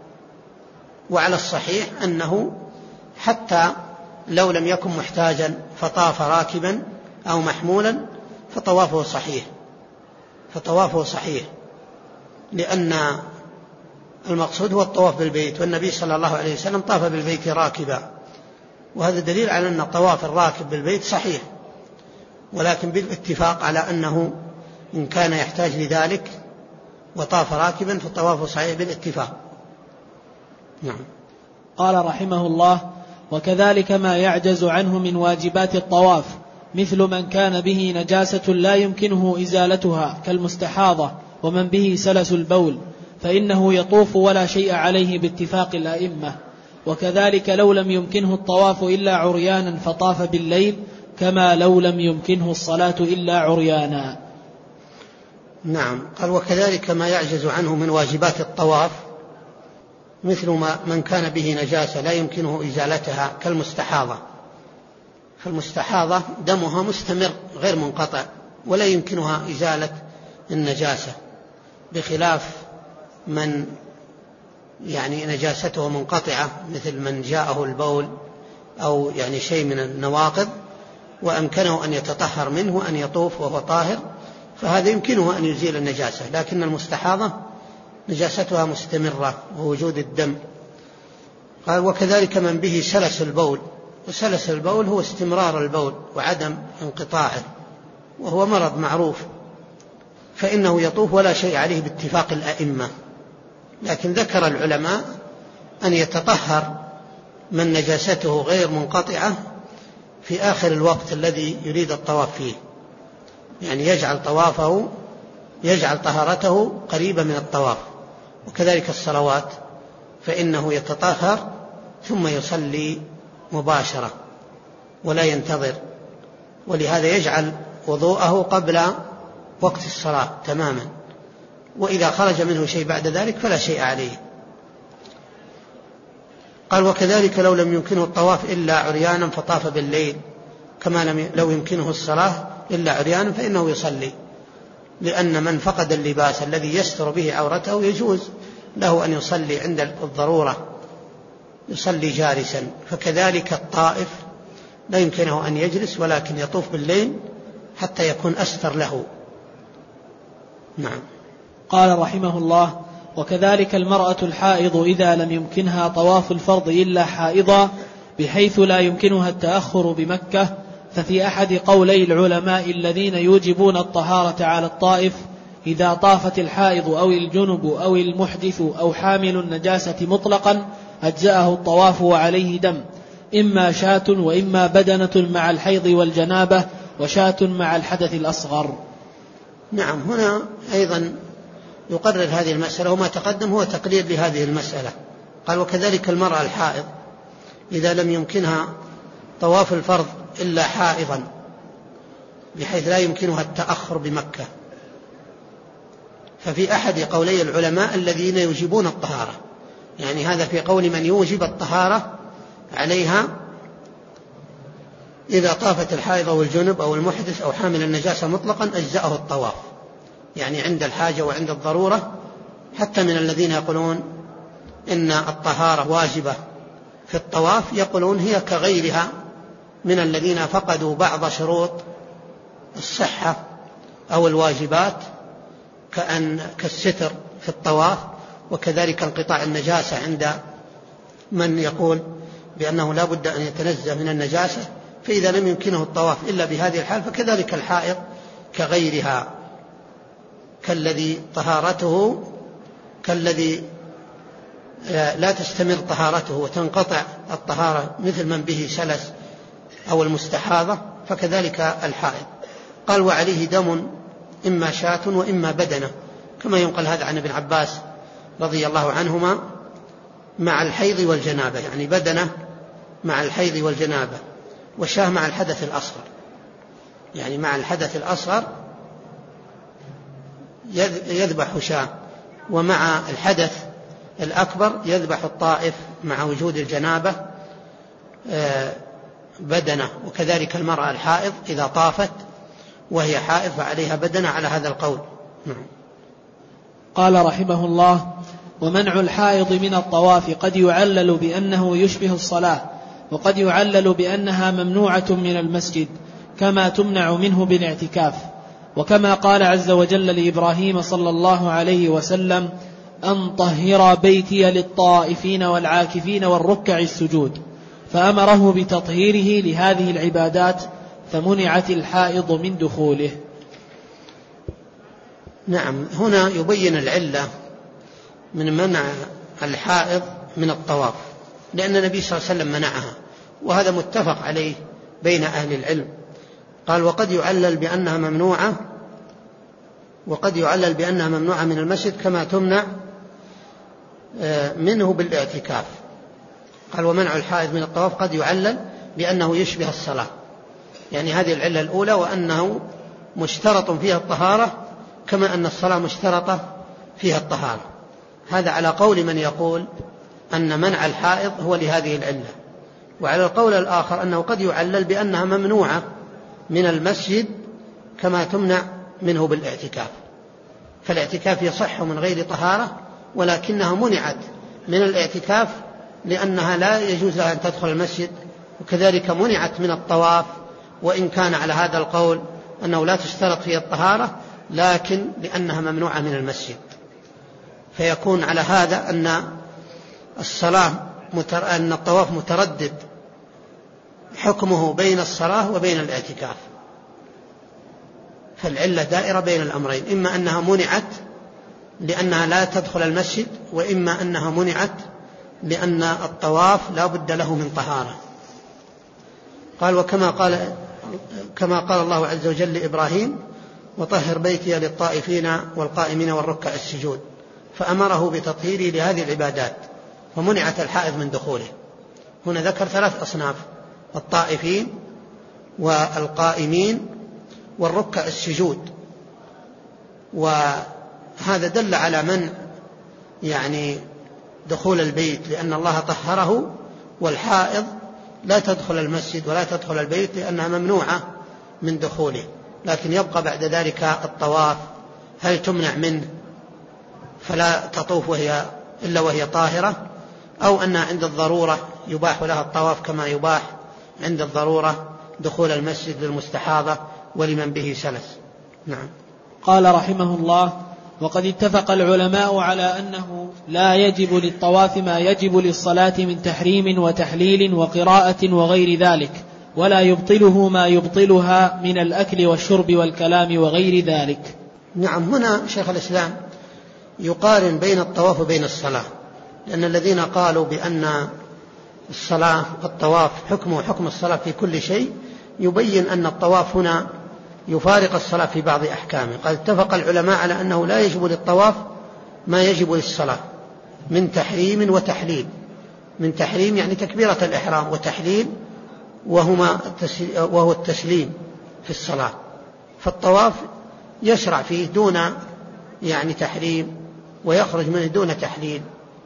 وعلى الصحيح أنه حتى لو لم يكن محتاجا فطاف راكبا أو محمولا فطوافه صحيح فطوافه صحيح لأن المقصود هو الطواف بالبيت، والنبي صلى الله عليه وسلم طاف بالبيت راكبا، وهذا دليل على أن طواف الراكب بالبيت صحيح، ولكن بالاتفاق على أنه إن كان يحتاج لذلك وطاف راكبا فطوافه صحيح بالاتفاق. نعم. قال رحمه الله: وكذلك ما يعجز عنه من واجبات الطواف مثل من كان به نجاسة لا يمكنه إزالتها كالمستحاضة ومن به سلس البول، فإنه يطوف ولا شيء عليه باتفاق الأئمة. وكذلك لو لم يمكنه الطواف إلا عريانا فطاف بالليل، كما لو لم يمكنه الصلاة إلا عريانا. نعم. قال وكذلك ما يعجز عنه من واجبات الطواف مثل ما من كان به نجاسة لا يمكنه إزالتها كالمستحاضة. فالمستحاضة دمها مستمر غير منقطع ولا يمكنها إزالة النجاسة، بخلاف من يعني نجاسته منقطعة مثل من جاءه البول أو يعني شيء من النواقض وأمكنه أن يتطهر منه أن يطوف وهو طاهر، فهذا يمكنه أن يزيل النجاسة. لكن المستحاضة نجاستها مستمرة ووجود الدم. قال وكذلك من به سلس البول، وسلس البول هو استمرار البول وعدم انقطاعه، وهو مرض معروف، فإنه يطوف ولا شيء عليه باتفاق الأئمة. لكن ذكر العلماء أن يتطهر من نجاسته غير منقطعة في آخر الوقت الذي يريد الطواف فيه، يعني يجعل طوافه يجعل طهارته قريبة من الطواف. وكذلك الصلوات فإنه يتطهر ثم يصلي مباشرة ولا ينتظر، ولهذا يجعل وضوءه قبل وقت الصلاة تماما، وإذا خرج منه شيء بعد ذلك فلا شيء عليه. قال وكذلك لو لم يمكنه الطواف إلا عريانا فطاف بالليل، كما لم لو يمكنه الصلاة إلا عريانا فإنه يصلي، لأن من فقد اللباس الذي يستر به عورته يجوز له أن يصلي عند الضرورة، يصلي جالسا. فكذلك الطائف لا يمكنه أن يجلس ولكن يطوف بالليل حتى يكون أستر له. نعم. قال رحمه الله: وكذلك المرأة الحائض إذا لم يمكنها طواف الفرض إلا حائضا بحيث لا يمكنها التأخر بمكة، ففي أحد قولي العلماء الذين يوجبون الطهارة على الطائف إذا طافت الحائض أو الجنب أو المحدث أو حامل النجاسة مطلقا أجزأه الطواف وعليه دم، إما شاة وإما بدنة مع الحيض والجنابة وشاة مع الحدث الأصغر. نعم. هنا أيضا يقرر هذه المسألة، وما تقدم هو تقرير لهذه المسألة. قال وكذلك المرأة الحائض إذا لم يمكنها طواف الفرض إلا حائضا بحيث لا يمكنها التأخر بمكة، ففي أحد قولي العلماء الذين يوجبون الطهارة، يعني هذا في قول من يوجب الطهارة عليها إذا طافت الحائض أو الجنب أو المحدث أو حامل النجاسة مطلقا أجزأه الطواف، يعني عند الحاجة وعند الضرورة. حتى من الذين يقولون إن الطهارة واجبة في الطواف يقولون هي كغيرها من الذين فقدوا بعض شروط الصحة أو الواجبات كأن كالستر في الطواف، وكذلك انقطاع النجاسة عند من يقول بأنه لا بد أن يتنزه من النجاسة، فإذا لم يمكنه الطواف إلا بهذه الحال فكذلك الحائض كغيرها، كالذي طهارته كالذي لا تستمر طهارته وتنقطع الطهارة مثل من به سلس أو المستحاضة، فكذلك الحائض. قال وعليه دم إما شاة وإما بدنة، كما ينقل هذا عن ابن عباس رضي الله عنهما، مع الحيض والجنابة، يعني بدنة مع الحيض والجنابة، وشاه مع الحدث الأصغر، يعني مع الحدث الأصغر يذبح شاه، ومع الحدث الأكبر يذبح الطائف مع وجود الجنابة بدنة. وكذلك المرأة الحائض إذا طافت وهي حائض فعليها بدنة على هذا القول. قال رحمه الله: ومنع الحائض من الطواف قد يعلل بأنه يشبه الصلاة، وقد يعلل بأنها ممنوعة من المسجد كما تمنع منه بالاعتكاف، وكما قال عز وجل لإبراهيم صلى الله عليه وسلم: أن طهر بيتي للطائفين والعاكفين والركع السجود، فأمره بتطهيره لهذه العبادات، فمنعت الحائض من دخوله. نعم، هنا يبين العلة من منع الحائض من الطواف، لأن النبي صلى الله عليه وسلم منعها، وهذا متفق عليه بين أهل العلم. قال وقد يعلل بأنها ممنوعة وقد يعلل بأنها ممنوعة من المسجد كما تمنع منه بالاعتكاف. قال ومنع الحائض من الطواف قد يعلل بأنه يشبه الصلاة، يعني هذه العلة الأولى، وأنه مشترط فيها الطهارة كما أن الصلاة مشترطة فيها الطهارة. هذا على قول من يقول أن منع الحائض هو لهذه العلة. وعلى القول الآخر أنه قد يعلل بأنها ممنوعة من المسجد كما تمنع منه بالاعتكاف، فالاعتكاف يصح من غير طهارة، ولكنها منعت من الاعتكاف لأنها لا يجوز لها أن تدخل المسجد، وكذلك منعت من الطواف، وإن كان على هذا القول أنه لا تشترط فيه الطهارة، لكن لأنها ممنوعة من المسجد. فيكون على هذا أن الصلاة متر... أن الطواف متردد حكمه بين الصلاة وبين الاعتكاف، فالعلة دائرة بين الأمرين، إما أنها منعت لأنها لا تدخل المسجد، وإما أنها منعت لأن الطواف لا بد له من طهارة. قال وكما قال كما قال الله عز وجل لإبراهيم: وطهر بيتي للطائفين والقائمين والركع السجود، فأمره بتطهيره لهذه العبادات، فمنعت الحائض من دخوله. هنا ذكر ثلاث أصناف: الطائفين والقائمين والركع السجود، وهذا دل على منع يعني دخول البيت، لأن الله طهره، والحائض لا تدخل المسجد ولا تدخل البيت لأنها ممنوعة من دخوله. لكن يبقى بعد ذلك الطواف، هل تمنع منه فلا تطوف وهي إلا وهي طاهرة، أو أنها عند الضرورة يباح لها الطواف كما يباح عند الضرورة دخول المسجد للمستحاضة ولمن به سلس. نعم. قال رحمه الله: وقد اتفق العلماء على أنه لا يجب للطواف ما يجب للصلاة من تحريم وتحليل وقراءة وغير ذلك، ولا يبطله ما يبطلها من الأكل والشرب والكلام وغير ذلك. نعم، هنا شيخ الإسلام يقارن بين الطواف وبين الصلاة، لأن الذين قالوا بأن الصلاة الطواف حكمه حكم الصلاة في كل شيء، يبين أن الطواف هنا يفارق الصلاة في بعض أحكامه. قد اتفق العلماء على أنه لا يجب للطواف ما يجب للصلاة من تحريم وتحليل. من تحريم يعني تكبيرة الإحرام، وتحليل وهما وهو التسليم في الصلاة. فالطواف يشرع فيه دون يعني تحريم، ويخرج منه دون تحليل.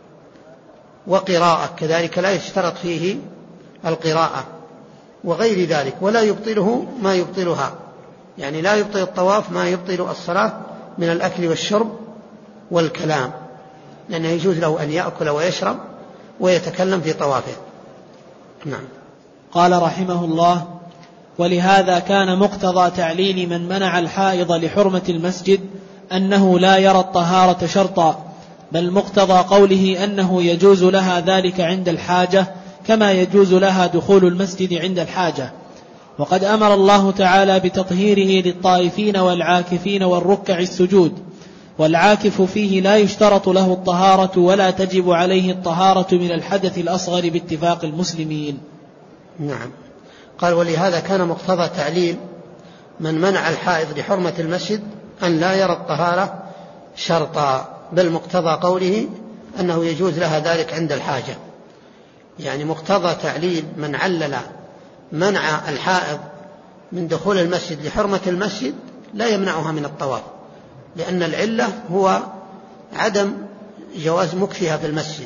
وقراءة كذلك لا يشترط فيه القراءة وغير ذلك، ولا يبطله ما يبطلها، يعني لا يبطل الطواف ما يبطل الصلاة من الأكل والشرب والكلام، لأنه يجوز له أن يأكل ويشرب ويتكلم في طوافه. نعم. قال رحمه الله: ولهذا كان مقتضى تعليل من منع الحائض لحرمة المسجد أنه لا يرى الطهارة شرطا، بل مقتضى قوله أنه يجوز لها ذلك عند الحاجة كما يجوز لها دخول المسجد عند الحاجة. وقد أمر الله تعالى بتطهيره للطائفين والعاكفين والركع السجود، والعاكف فيه لا يشترط له الطهارة ولا تجب عليه الطهارة من الحدث الأصغر باتفاق المسلمين. نعم. قال ولهذا كان مقتضى تعليل من منع الحائض لحرمة المسجد أن لا يرى الطهارة شرطا، بل مقتضى قوله أنه يجوز لها ذلك عند الحاجة. يعني مقتضى تعليل من علل منع الحائض من دخول المسجد لحرمة المسجد لا يمنعها من الطواف، لأن العلة هو عدم جواز مكثها في المسجد.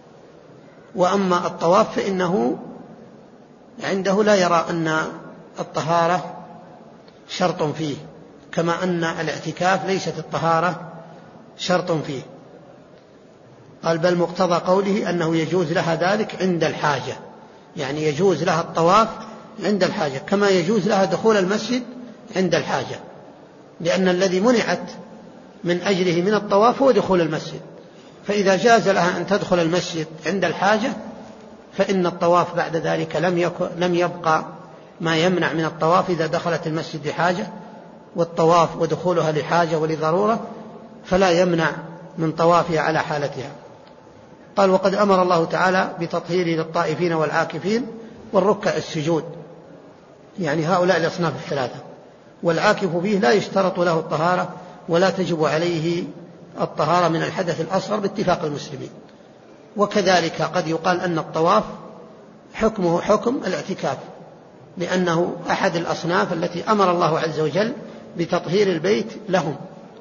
وأما الطواف فإنه عنده لا يرى أن الطهارة شرط فيه، كما أن الاعتكاف ليست الطهارة شرط فيه. قال بل مقتضى قوله أنه يجوز لها ذلك عند الحاجة، يعني يجوز لها الطواف عند الحاجة كما يجوز لها دخول المسجد عند الحاجة، لأن الذي منعت من أجله من الطواف هو دخول المسجد، فإذا جاز لها أن تدخل المسجد عند الحاجة فإن الطواف بعد ذلك لم يكن لم يبقى ما يمنع من الطواف إذا دخلت المسجد لحاجة، والطواف ودخولها لحاجة ولضرورة فلا يمنع من طوافها على حالتها. قال وقد أمر الله تعالى بتطهيره للطائفين والعاكفين والركع السجود، يعني هؤلاء الأصناف الثلاثة. والعاكف فيه لا يشترط له الطهارة ولا تجب عليه الطهارة من الحدث الأصغر باتفاق المسلمين. وكذلك قد يقال أن الطواف حكمه حكم الاعتكاف، لأنه أحد الأصناف التي أمر الله عز وجل بتطهير البيت لهم.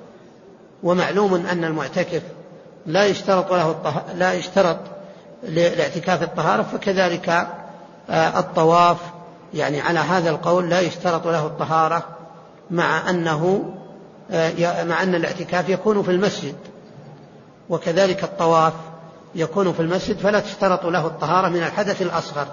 ومعلوم أن المعتكف لا يشترط له الطه... لا يشترط لاعتكاف الطهارة، فكذلك الطواف يعني على هذا القول لا يشترط له الطهارة، مع أنه مع أن الاعتكاف يكون في المسجد، وكذلك الطواف يكون في المسجد فلا تشترط له الطهارة من الحدث الأصغر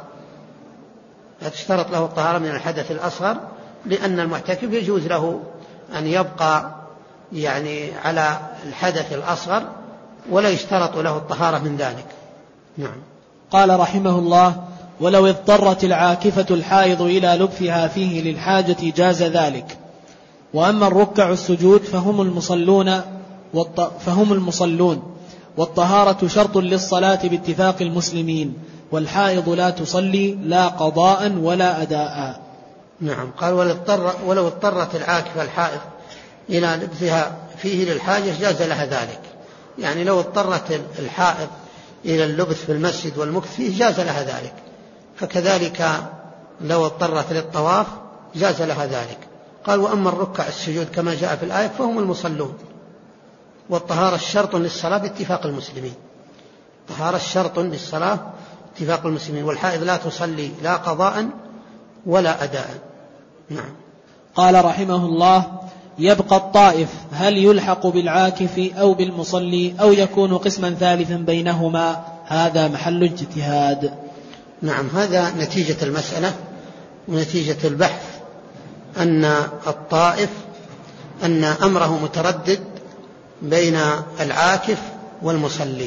لا تشترط له الطهارة من الحدث الأصغر لأن المعتكف يجوز له أن يبقى يعني على الحدث الأصغر ولا يشترط له الطهارة من ذلك. نعم. قال رحمه الله ولو اضطرت العاكفة الحائض إلى لبثها فيه للحاجة جاز ذلك. وأما الركع السجود فهم المصلون والط... فهم المصلون والطهارة شرط للصلاة باتفاق المسلمين، والحائض لا تصلي لا قضاء ولا أداء. نعم. قال ولو اضطرت العاكفة الحائض إلى لبثها فيه للحاجة جاز لها ذلك، يعني لو اضطرت الحائض إلى اللبث في المسجد والمكث فيه جاز لها ذلك، فكذلك لو اضطرت للطواف جاز لها ذلك. قال وأما الركع السجود كما جاء في الآية فهم المصلون، والطهارة الشرط للصلاة باتفاق المسلمين. طهارة الشرط للصلاة اتفاق المسلمين، والحائض لا تصلي لا قضاء ولا أداء. نعم. قال رحمه الله يبقى الطائف هل يلحق بالعاكف أو بالمصلي أو يكون قسما ثالثا بينهما؟ هذا محل اجتهاد. نعم. هذا نتيجة المسألة ونتيجة البحث أن الطائف أن أمره متردد بين العاكف والمصلي،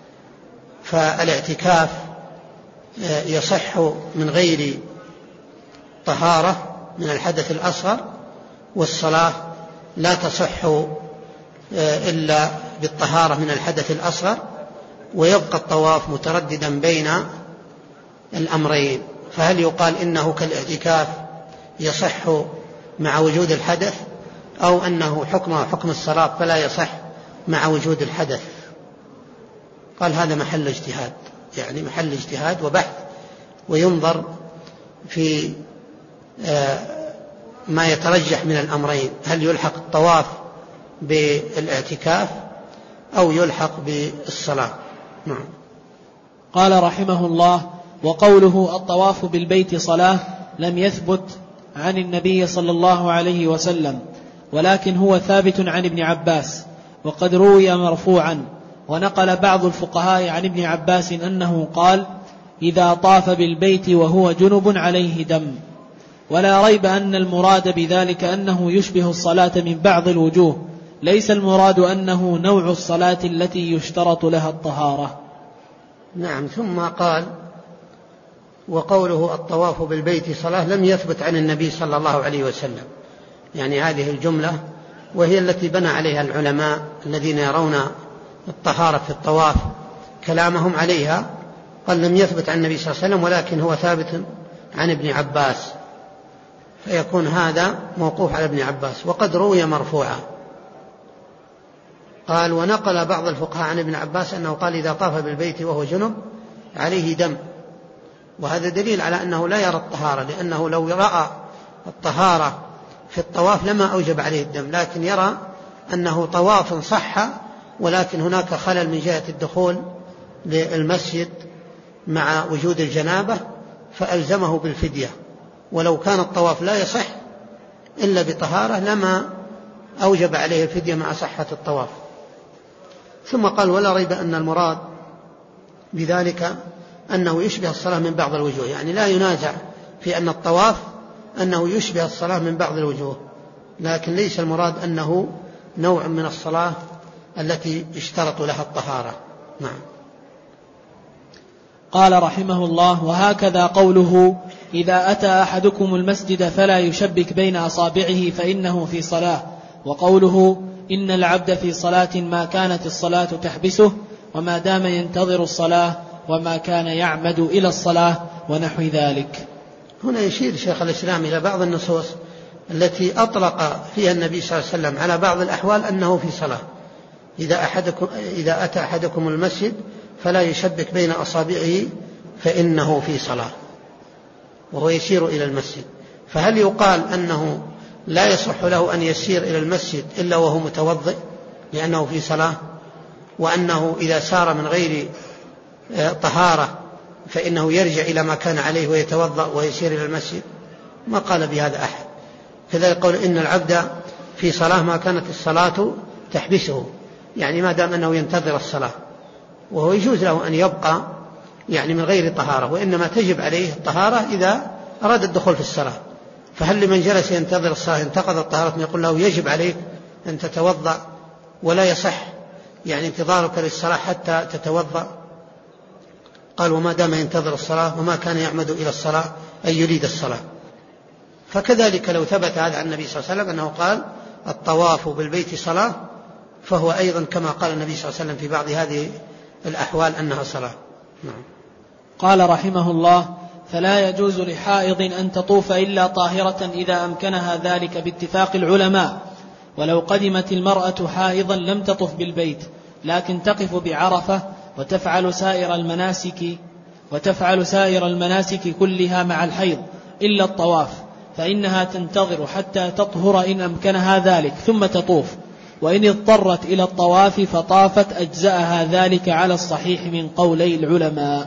فالاعتكاف يصح من غير طهارة من الحدث الأصغر، والصلاة لا تصح إلا بالطهارة من الحدث الأصغر، ويبقى الطواف مترددا بين الأمرين. فهل يقال إنه كالاعتكاف يصح مع وجود الحدث، أو أنه حكمه حكم الصلاة فلا يصح مع وجود الحدث؟ قال هذا محل اجتهاد، يعني محل اجتهاد وبحث، وينظر في ما يترجح من الأمرين، هل يلحق الطواف بالاعتكاف أو يلحق بالصلاة. نعم. قال رحمه الله وقوله الطواف بالبيت صلاة لم يثبت عن النبي صلى الله عليه وسلم، ولكن هو ثابت عن ابن عباس، وقد روي مرفوعا. ونقل بعض الفقهاء عن ابن عباس أنه قال إذا طاف بالبيت وهو جنب عليه دم. ولا ريب أن المراد بذلك أنه يشبه الصلاة من بعض الوجوه، ليس المراد أنه نوع الصلاة التي يشترط لها الطهارة. نعم. ثم قال وقوله الطواف بالبيت صلاة لم يثبت عن النبي صلى الله عليه وسلم، يعني هذه الجملة وهي التي بنى عليها العلماء الذين يرون الطهارة في الطواف كلامهم عليها. قال لم يثبت عن النبي صلى الله عليه وسلم، ولكن هو ثابت عن ابن عباس، فيكون هذا موقوف على ابن عباس. وقد روي مرفوعا. قال ونقل بعض الفقهاء عن ابن عباس أنه قال إذا طاف بالبيت وهو جنب عليه دم، وهذا دليل على أنه لا يرى الطهارة، لأنه لو رأى الطهارة في الطواف لما أوجب عليه الدم، لكن يرى أنه طواف صح، ولكن هناك خلل من جهة الدخول للمسجد مع وجود الجنابة فألزمه بالفدية، ولو كان الطواف لا يصح إلا بطهارة لما أوجب عليه الفدية مع صحة الطواف. ثم قال ولا ريب أن المراد بذلك أنه يشبه الصلاة من بعض الوجوه، يعني لا ينازع في أن الطواف أنه يشبه الصلاة من بعض الوجوه، لكن ليس المراد أنه نوع من الصلاة التي اشترط لها الطهارة. نعم. قال رحمه الله وهكذا قوله إذا أتى أحدكم المسجد فلا يشبك بين أصابعه فإنه في صلاة، وقوله إن العبد في صلاة ما كانت الصلاة تحبسه وما دام ينتظر الصلاة وما كان يعمد إلى الصلاة ونحو ذلك. هنا يشير شيخ الإسلام إلى بعض النصوص التي أطلق فيها النبي صلى الله عليه وسلم على بعض الأحوال أنه في صلاة. إذا, أحدكم إذا أتى أحدكم المسجد فلا يشبك بين أصابعه فإنه في صلاة، وهو يسير إلى المسجد. فهل يقال أنه لا يصح له أن يسير إلى المسجد إلا وهو متوضئ لأنه في صلاة، وأنه إذا سار من غير طهارة فإنه يرجع إلى ما كان عليه ويتوضأ ويسير إلى المسجد؟ ما قال بهذا أحد. كذلك قول إن العبد في صلاة ما كانت الصلاة تحبسه، يعني ما دام أنه ينتظر الصلاة، وهو يجوز له أن يبقى يعني من غير طهارة، وإنما تجب عليه الطهارة إذا أراد الدخول في الصلاة. فهل لمن جلس ينتظر الصلاة انتقض الطهارة يقول له يجب عليك أن تتوضأ ولا يصح يعني انتظارك للصلاة حتى تتوضأ؟ قال وما دام ينتظر الصلاة وما كان يعمد إلى الصلاة أي يريد الصلاة. فكذلك لو ثبت هذا عن النبي صلى الله عليه وسلم أنه قال الطواف بالبيت صلاة، فهو أيضا كما قال النبي صلى الله عليه وسلم في بعض هذه الأحوال أنها صلاة. نعم. قال رحمه الله فلا يجوز لحائض أن تطوف إلا طاهرة إذا أمكنها ذلك باتفاق العلماء. ولو قدمت المرأة حائضا لم تطف بالبيت، لكن تقف بعرفة وتفعل سائر المناسك وتفعل سائر المناسك كلها مع الحيض إلا الطواف، فإنها تنتظر حتى تطهر إن أمكنها ذلك ثم تطوف، وإن اضطرت إلى الطواف فطافت أجزأها ذلك على الصحيح من قولي العلماء.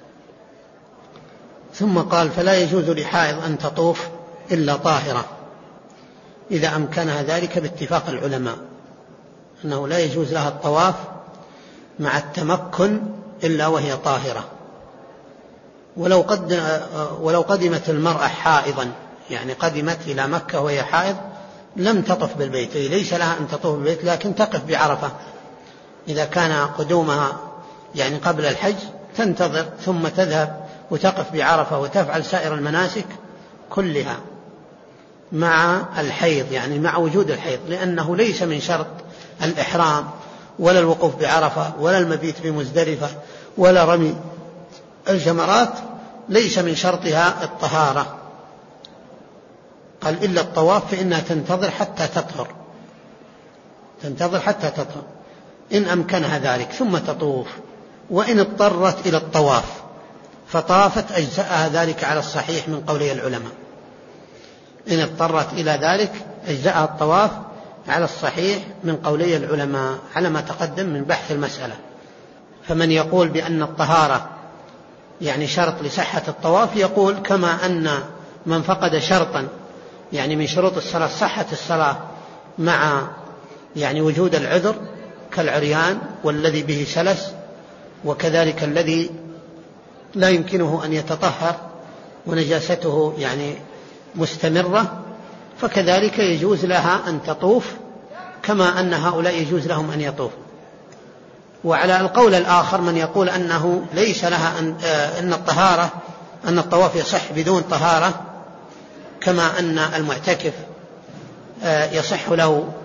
ثم قال فلا يجوز لحائض أن تطوف إلا طاهرة إذا أمكنها ذلك باتفاق العلماء، أنه لا يجوز لها الطواف مع التمكن إلا وهي طاهرة. ولو, قد ولو قدمت المرأة حائضا، يعني قدمت إلى مكة وهي حائض لم تطف بالبيت، ليس لها أن تطوف بالبيت، لكن تقف بعرفة إذا كان قدومها يعني قبل الحج، تنتظر ثم تذهب وتقف بعرفة وتفعل سائر المناسك كلها مع الحيض، يعني مع وجود الحيض، لأنه ليس من شرط الإحرام ولا الوقوف بعرفة ولا المبيت بمزدلفة ولا رمي الجمرات، ليس من شرطها الطهارة. قال إلا الطواف فإنها تنتظر حتى تطهر، تنتظر حتى تطهر إن أمكنها ذلك ثم تطوف، وإن اضطرت إلى الطواف فطافت أجزأها ذلك على الصحيح من قولي العلماء. إن اضطرت إلى ذلك أجزأها الطواف على الصحيح من قولي العلماء على ما تقدم من بحث المسألة. فمن يقول بأن الطهارة يعني شرط لصحة الطواف يقول كما أن من فقد شرطا يعني من شروط الصلاة صحة الصلاة مع يعني وجود العذر كالعريان والذي به سلس، وكذلك الذي لا يمكنه أن يتطهر ونجاسته يعني مستمرة، فكذلك يجوز لها أن تطوف كما أن هؤلاء يجوز لهم أن يطوفوا. وعلى القول الآخر من يقول أنه ليس لها أن, أن الطهارة أن الطواف يصح بدون طهارة، كما أن المعتكف يصح له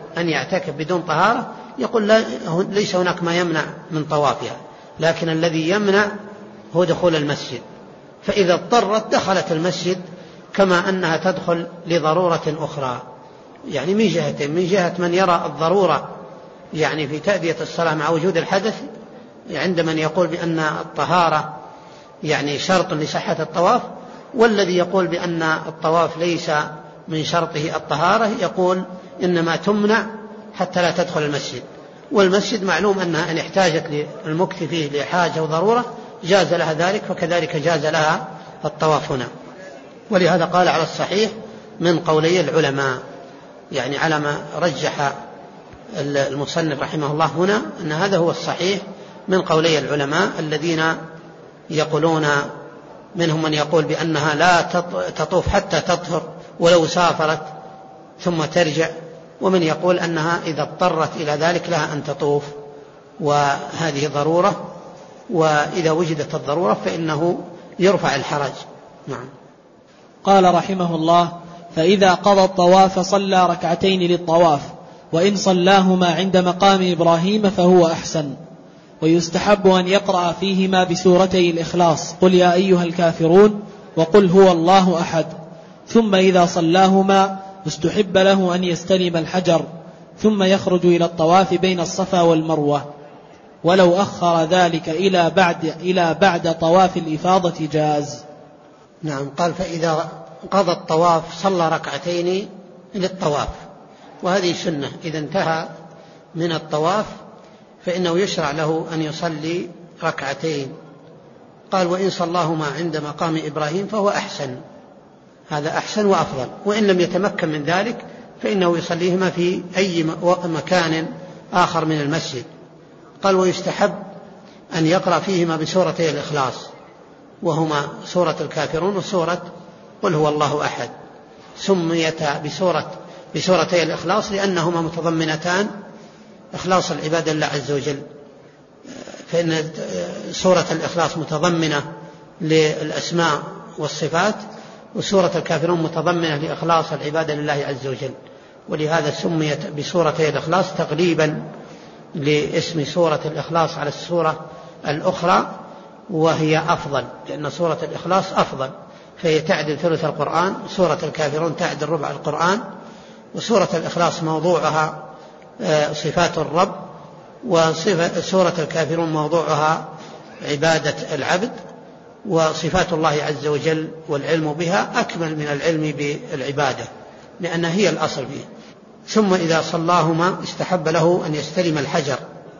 أن يعتكف بدون طهارة يقول لا ليس هناك ما يمنع من طوافها، لكن الذي يمنع هو دخول المسجد. فإذا اضطرت دخلت المسجد كما أنها تدخل لضرورة أخرى، يعني من جهتين: من جهة من يرى الضرورة يعني في تأدية الصلاة مع وجود الحدث، عند من يقول بأن الطهارة يعني شرط لصحة الطواف، والذي يقول بأن الطواف ليس من شرطه الطهارة يقول إنما تمنع حتى لا تدخل المسجد. والمسجد معلوم أنها إن احتاجت للمكث فيه لحاجة وضرورة جاز لها ذلك، فكذلك جاز لها الطواف هنا. ولهذا قال على الصحيح من قولي العلماء، يعني على ما رجح المصنف رحمه الله هنا أن هذا هو الصحيح من قولي العلماء الذين يقولون، منهم من يقول بأنها لا تطوف حتى تطهر ولو سافرت ثم ترجع، ومن يقول أنها إذا اضطرت إلى ذلك لها أن تطوف، وهذه ضرورة، وإذا وجدت الضرورة فإنه يرفع الحرج. نعم. قال رحمه الله: فإذا قضى الطواف صلى ركعتين للطواف، وإن صلاهما عند مقام إبراهيم فهو أحسن. ويستحب أن يقرأ فيهما بسورتي الإخلاص: قل يا أيها الكافرون وقل هو الله أحد. ثم إذا صلاهما استحب له أن يستلم الحجر، ثم يخرج إلى الطواف بين الصفا والمروة، ولو أخر ذلك إلى بعد, إلى بعد طواف الإفاضة جاز. نعم. قال: فإذا قضى الطواف صلى ركعتين للطواف، وهذه سنة. إذا انتهى من الطواف فإنه يشرع له أن يصلي ركعتين. قال: وإن صلاهما عند مقام إبراهيم فهو أحسن، هذا أحسن وأفضل. وإن لم يتمكن من ذلك فإنه يصليهما في أي مكان آخر من المسجد. قال: ويستحب أن يقرأ فيهما بسورتي الإخلاص، وهما سورة الكافرون وسورة قل هو الله أحد. سميتا بسورة بسورتي الإخلاص لأنهما متضمنتان إخلاص العبادة لله عز وجل، فإن سورة الإخلاص متضمنة للأسماء والصفات، وسورة الكافرون متضمنة لإخلاص العبادة لله عز وجل، ولهذا سميت بسورتي الإخلاص تقريبا لاسم سورة الإخلاص على السورة الأخرى، وهي أفضل، لأن سورة الإخلاص أفضل، فهي تعدل ثلث القرآن، سورة الكافرون تعدل ربع القرآن. وسورة الإخلاص موضوعها صفات الرب، وسورة الكافرون موضوعها عبادة العبد، وصفات الله عز وجل والعلم بها أكمل من العلم بالعبادة، لأنها هي الأصل فيه. ثم إذا صلاهما استحب له أن يستلم الحجر،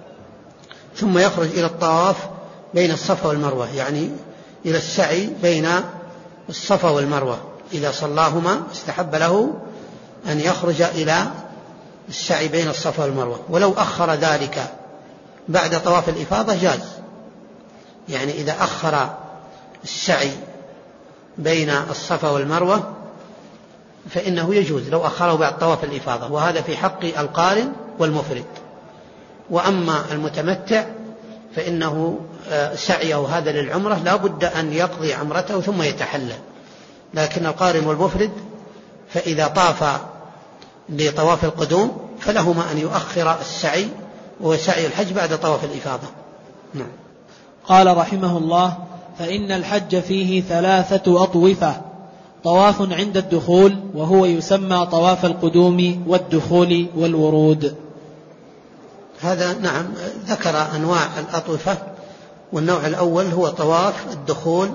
ثم يخرج إلى الطواف بين الصفا والمروة، يعني إلى السعي بين الصفا والمروة. إذا صلاهما استحب له أن يخرج إلى السعي بين الصفا والمروة، ولو أخر ذلك بعد طواف الإفاضة جاز، يعني إذا أخر السعي بين الصفا والمروة فإنه يجوز لو أخره بعد طواف الإفاضة، وهذا في حق القارن والمفرد. وأما المتمتع فإنه سعيه هذا للعمرة لا بد أن يقضي عمرته ثم يتحلل، لكن القارن والمفرد فإذا طاف لطواف القدوم فلهما أن يؤخر السعي وسعي الحج بعد طواف الإفاضة. نعم. قال رحمه الله: فإن الحج فيه ثلاثة أطوفة: طواف عند الدخول، وهو يسمى طواف القدوم والدخول والورود. هذا نعم ذكر أنواع الأطوفة، والنوع الأول هو طواف الدخول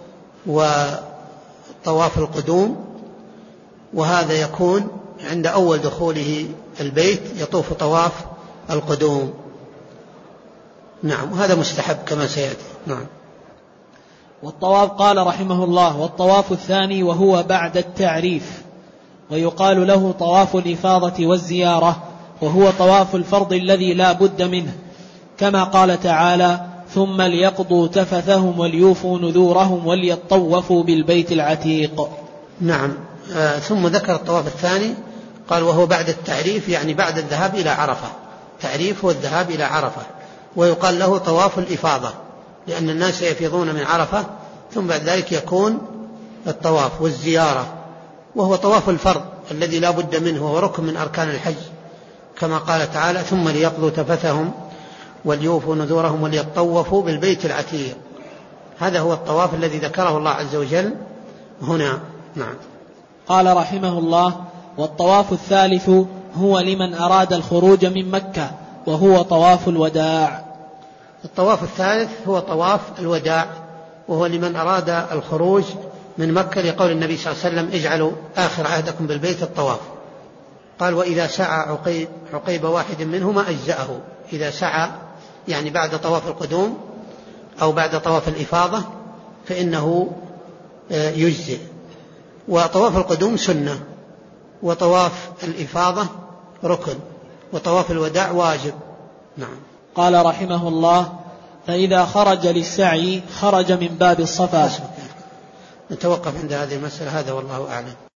وطواف القدوم، وهذا يكون عند أول دخوله البيت يطوف طواف القدوم. نعم، وهذا مستحب كما سيأتي. نعم. والطواف قال رحمه الله: والطواف الثاني وهو بعد التعريف، ويقال له طواف الإفاضة والزيارة، وهو طواف الفرض الذي لا بد منه، كما قال تعالى: ثم ليقضوا تفثهم وليوفوا نذورهم وليطوفوا بالبيت العتيق. نعم. آه ثم ذكر الطواف الثاني قال: وهو بعد التعريف، يعني بعد الذهاب إلى عرفة. تعريف هو الذهاب إلى عرفة، ويقال له طواف الإفاضة، لأن الناس يفيضون من عرفة ثم بعد ذلك يكون الطواف والزيارة، وهو طواف الفرض الذي لا بد منه، وهو ركن من أركان الحج، كما قال تعالى ثم ليقضوا تفثهم وليوفوا نذورهم وليطوفوا بالبيت العتيق. هذا هو الطواف الذي ذكره الله عز وجل هنا. نعم. قال رحمه الله: والطواف الثالث هو لمن أراد الخروج من مكة وهو طواف الوداع. الطواف الثالث هو طواف الوداع وهو لمن أراد الخروج من مكة لقول النبي صلى الله عليه وسلم اجعلوا آخر عهدكم بالبيت الطواف. قال وإذا سعى عقيب, عقيب واحد منهما أجزأه. إذا سعى يعني بعد طواف القدوم أو بعد طواف الإفاضة فإنه يجزئ. وطواف القدوم سنة وطواف الإفاضة ركن وطواف الوداع واجب. نعم. قال رحمه الله: فإذا خرج للسعي خرج من باب الصفا. نتوقف عند هذه المسألة. هذا والله أعلم.